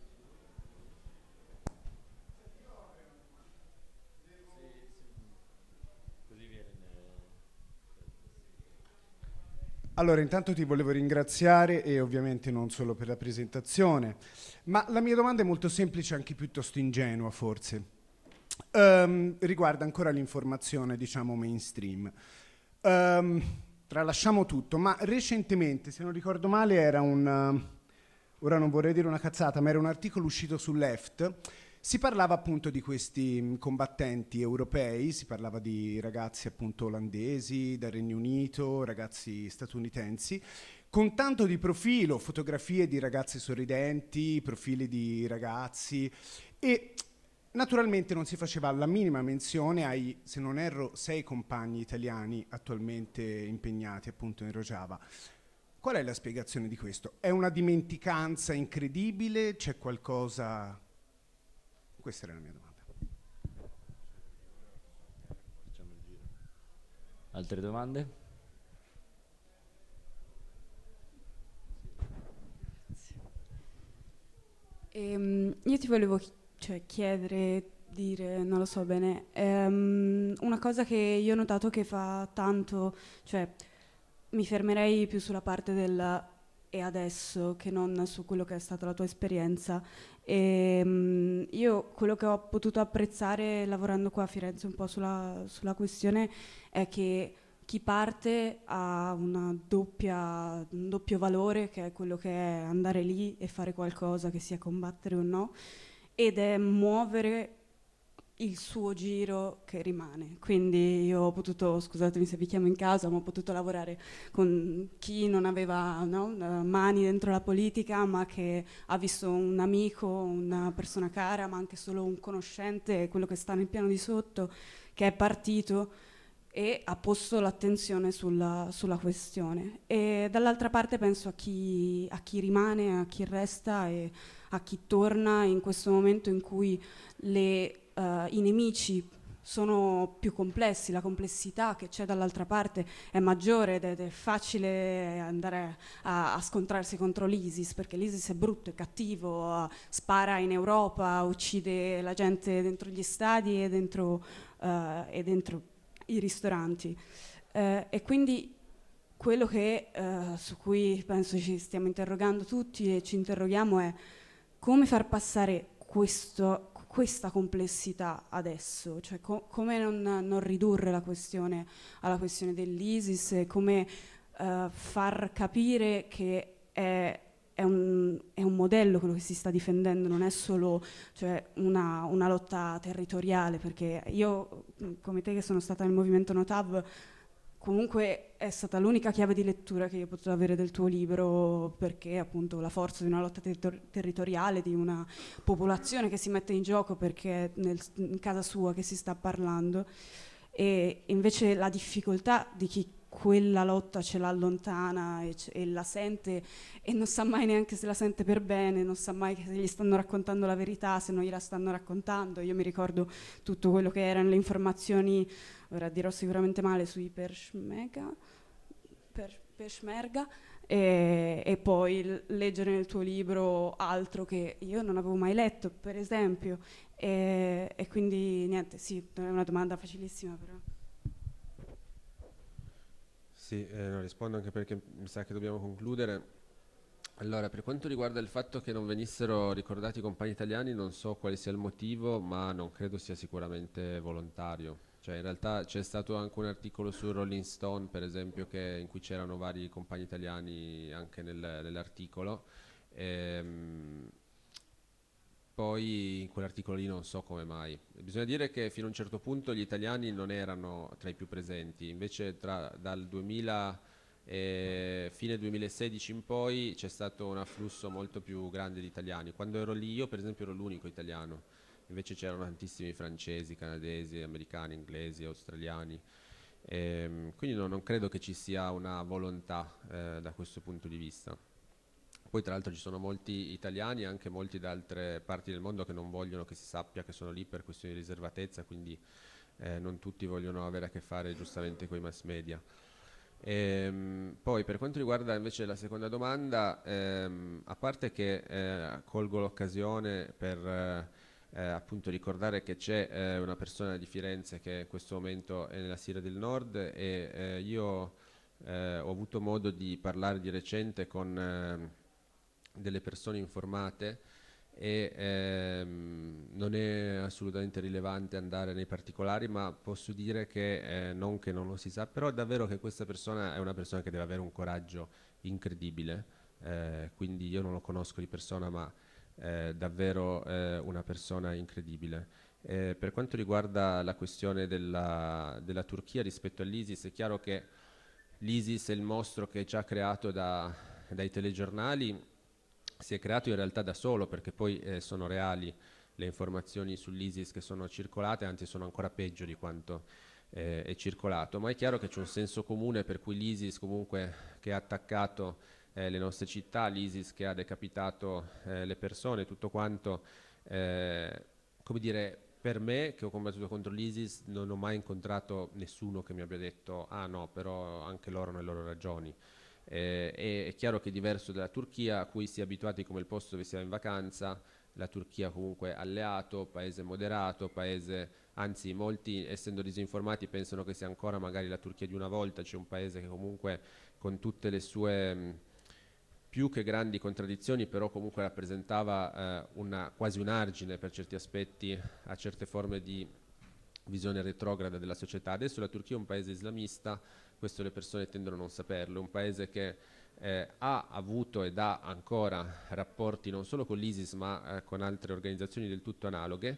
Allora, intanto ti volevo ringraziare e ovviamente non solo per la presentazione, ma la mia domanda è molto semplice, anche piuttosto ingenua forse. Um, riguarda ancora l'informazione, diciamo, mainstream. Um, tralasciamo tutto, ma recentemente, se non ricordo male, era un... Uh, ora non vorrei dire una cazzata, ma era un articolo uscito su Left. Si parlava appunto di questi combattenti europei, si parlava di ragazzi appunto olandesi, dal Regno Unito, ragazzi statunitensi, con tanto di profilo, fotografie di ragazze sorridenti, profili di ragazzi, e naturalmente non si faceva la minima menzione ai, se non erro, sei compagni italiani attualmente impegnati appunto in Rojava. Qual è la spiegazione di questo? È una dimenticanza incredibile? C'è qualcosa... Questa era la mia domanda. Facciamo il giro. Altre domande? Ehm, io ti volevo chi- cioè, chiedere, dire, non lo so bene, ehm, una cosa che io ho notato che fa tanto, cioè mi fermerei più sulla parte del e adesso che non su quello che è stata la tua esperienza. E, io quello che ho potuto apprezzare lavorando qua a Firenze un po' sulla, sulla questione è che chi parte ha una doppia, un doppio valore, che è quello che è andare lì e fare qualcosa, che sia combattere o no, ed è muovere il suo giro che rimane. Quindi io ho potuto, scusatemi se vi chiamo in casa, ma ho potuto lavorare con chi non aveva, no, mani dentro la politica, ma che ha visto un amico, una persona cara, ma anche solo un conoscente, quello che sta nel piano di sotto, che è partito e ha posto l'attenzione sulla, sulla questione. E dall'altra parte penso a chi, a chi rimane, a chi resta e a chi torna in questo momento in cui le, uh, i nemici sono più complessi, la complessità che c'è dall'altra parte è maggiore ed è facile andare a, a scontrarsi contro l'ISIS, perché l'ISIS è brutto, è cattivo, spara in Europa, uccide la gente dentro gli stadi e dentro, uh, e dentro i ristoranti. Eh, e quindi quello che, uh, su cui penso ci stiamo interrogando tutti e ci interroghiamo è come far passare questo, questa complessità adesso, cioè co- come non, non ridurre la questione alla questione dell'ISIS e come uh, far capire che è, è, un, è un modello quello che si sta difendendo, non è solo cioè, una, una lotta territoriale, perché io, come te che sono stata nel movimento Notav, comunque è stata l'unica chiave di lettura che io ho potuto avere del tuo libro, perché appunto la forza di una lotta ter- territoriale, di una popolazione che si mette in gioco perché è nel, in casa sua che si sta parlando, e invece la difficoltà di chi quella lotta ce l'ha lontana e, ce- e la sente e non sa mai neanche se la sente per bene, non sa mai se gli stanno raccontando la verità, se non gliela stanno raccontando. Io mi ricordo tutto quello che erano le informazioni, ora dirò sicuramente male, sui Peshmerga, per, Peshmerga e, e poi l- leggere nel tuo libro altro che io non avevo mai letto, per esempio. E, e quindi niente, sì, è una domanda facilissima però. Sì, eh, no, rispondo anche perché mi sa che dobbiamo concludere. Allora, per quanto riguarda il fatto che non venissero ricordati i compagni italiani, non so quale sia il motivo, ma non credo sia sicuramente volontario. Cioè, in realtà c'è stato anche un articolo su Rolling Stone, per esempio, che- in cui c'erano vari compagni italiani anche nel- nell'articolo. Ehm, Poi in quell'articolo lì non so come mai. Bisogna dire che fino a un certo punto gli italiani non erano tra i più presenti, invece tra- dal duemila e fine duemilasedici in poi c'è stato un afflusso molto più grande di italiani. Quando ero lì io per esempio ero l'unico italiano, invece c'erano tantissimi francesi, canadesi, americani, inglesi, australiani. Ehm, quindi no, non credo che ci sia una volontà eh, da questo punto di vista. Poi tra l'altro ci sono molti italiani e anche molti da altre parti del mondo che non vogliono che si sappia che sono lì per questioni di riservatezza, quindi eh, non tutti vogliono avere a che fare giustamente con i mass media. Ehm, poi per quanto riguarda invece la seconda domanda, ehm, a parte che eh, colgo l'occasione per eh, eh, appunto ricordare che c'è eh, una persona di Firenze che in questo momento è nella Siria del Nord e eh, io eh, ho avuto modo di parlare di recente con eh, delle persone informate e ehm, non è assolutamente rilevante andare nei particolari, ma posso dire che eh, non che non lo si sa, però è davvero che questa persona è una persona che deve avere un coraggio incredibile, eh, quindi io non lo conosco di persona, ma è davvero eh, una persona incredibile. Eh, per quanto riguarda la questione della, della Turchia rispetto all'ISIS, è chiaro che l'ISIS è il mostro che è già creato da, dai telegiornali, si è creato in realtà da solo perché poi eh, sono reali le informazioni sull'ISIS che sono circolate, anzi sono ancora peggio di quanto eh, è circolato, ma è chiaro che c'è un senso comune per cui l'ISIS comunque che ha attaccato eh, le nostre città, l'ISIS che ha decapitato eh, le persone, tutto quanto, eh, come dire, per me che ho combattuto contro l'ISIS non ho mai incontrato nessuno che mi abbia detto ah no, però anche loro hanno le loro ragioni. Eh, è, è chiaro che è diverso dalla Turchia, a cui si è abituati come il posto dove si va in vacanza. La Turchia comunque alleato, paese moderato, paese, anzi molti essendo disinformati pensano che sia ancora magari la Turchia di una volta, c'è un paese che comunque con tutte le sue mh, più che grandi contraddizioni però comunque rappresentava eh, una, quasi un argine per certi aspetti a certe forme di visione retrograda della società. Adesso la Turchia è un paese islamista, questo le persone tendono a non saperlo, è un paese che eh, ha avuto ed ha ancora rapporti non solo con l'ISIS ma eh, con altre organizzazioni del tutto analoghe,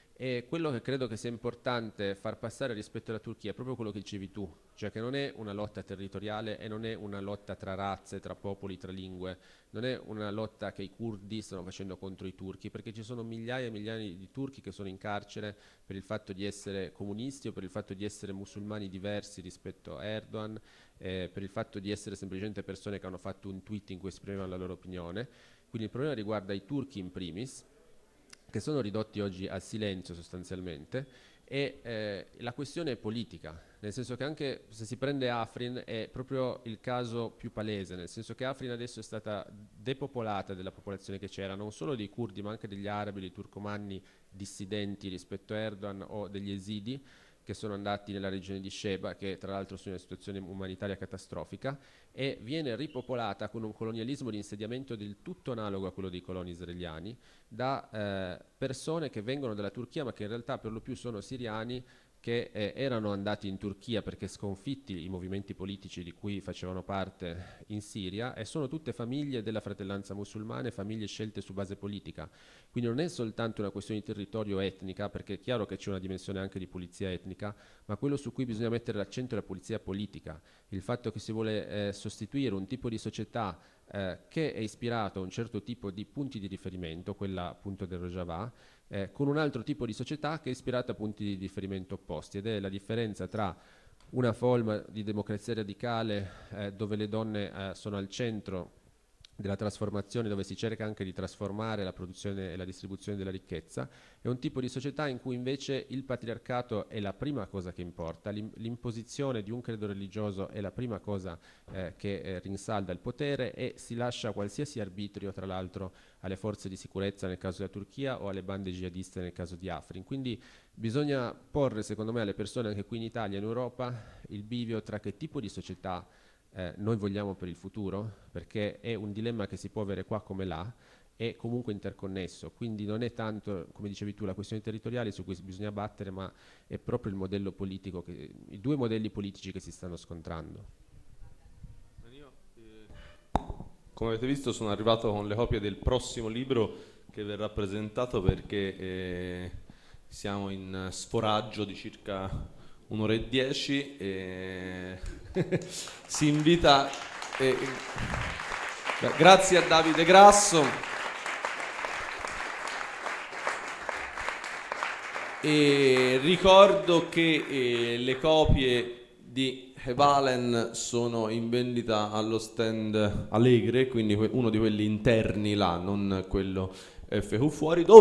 e quello che credo che sia importante far passare rispetto alla Turchia è proprio quello che dicevi tu, cioè che non è una lotta territoriale e non è una lotta tra razze, tra popoli, tra lingue, non è una lotta che i curdi stanno facendo contro i turchi, perché ci sono migliaia e migliaia di turchi che sono in carcere per il fatto di essere comunisti o per il fatto di essere musulmani diversi rispetto a Erdogan, eh, per il fatto di essere semplicemente persone che hanno fatto un tweet in cui esprimevano la loro opinione. Quindi il problema riguarda i turchi in primis, che sono ridotti oggi al silenzio sostanzialmente, e eh, la questione è politica, nel senso che anche se si prende Afrin è proprio il caso più palese, nel senso che Afrin adesso è stata depopolata della popolazione che c'era, non solo dei curdi ma anche degli arabi, dei turcomanni dissidenti rispetto a Erdogan o degli esidi che sono andati nella regione di Sheba, che tra l'altro sono in una situazione umanitaria catastrofica, e viene ripopolata con un colonialismo di insediamento del tutto analogo a quello dei coloni israeliani, da eh, persone che vengono dalla Turchia ma che in realtà per lo più sono siriani, che eh, erano andati in Turchia perché sconfitti i movimenti politici di cui facevano parte in Siria, e sono tutte famiglie della fratellanza musulmana, famiglie scelte su base politica. Quindi non è soltanto una questione di territorio etnica, perché è chiaro che c'è una dimensione anche di pulizia etnica, ma quello su cui bisogna mettere l'accento è la pulizia politica, il fatto che si vuole eh, sostituire un tipo di società eh, che è ispirato a un certo tipo di punti di riferimento, quella appunto del Rojava, eh, con un altro tipo di società che è ispirata a punti di riferimento opposti, ed è la differenza tra una forma di democrazia radicale eh, dove le donne eh, sono al centro della trasformazione, dove si cerca anche di trasformare la produzione e la distribuzione della ricchezza, è un tipo di società in cui invece il patriarcato è la prima cosa che importa, l'im- l'imposizione di un credo religioso è la prima cosa eh, che eh, rinsalda il potere, e si lascia qualsiasi arbitrio tra l'altro alle forze di sicurezza nel caso della Turchia o alle bande jihadiste nel caso di Afrin. Quindi bisogna porre secondo me alle persone anche qui in Italia e in Europa il bivio tra che tipo di società Eh, noi vogliamo per il futuro, perché è un dilemma che si può avere qua come là, è comunque interconnesso, quindi non è tanto, come dicevi tu, la questione territoriale su cui bisogna battere, ma è proprio il modello politico, che, i due modelli politici che si stanno scontrando. Io, eh, come avete visto, sono arrivato con le copie del prossimo libro che verrà presentato, perché eh, siamo in sforaggio di circa un'ora e dieci, e si invita eh, grazie a Davide Grasso, e ricordo che eh, le copie di Hevalen sono in vendita allo stand Allegre, quindi uno di quelli interni là, non quello F Q fuori, dove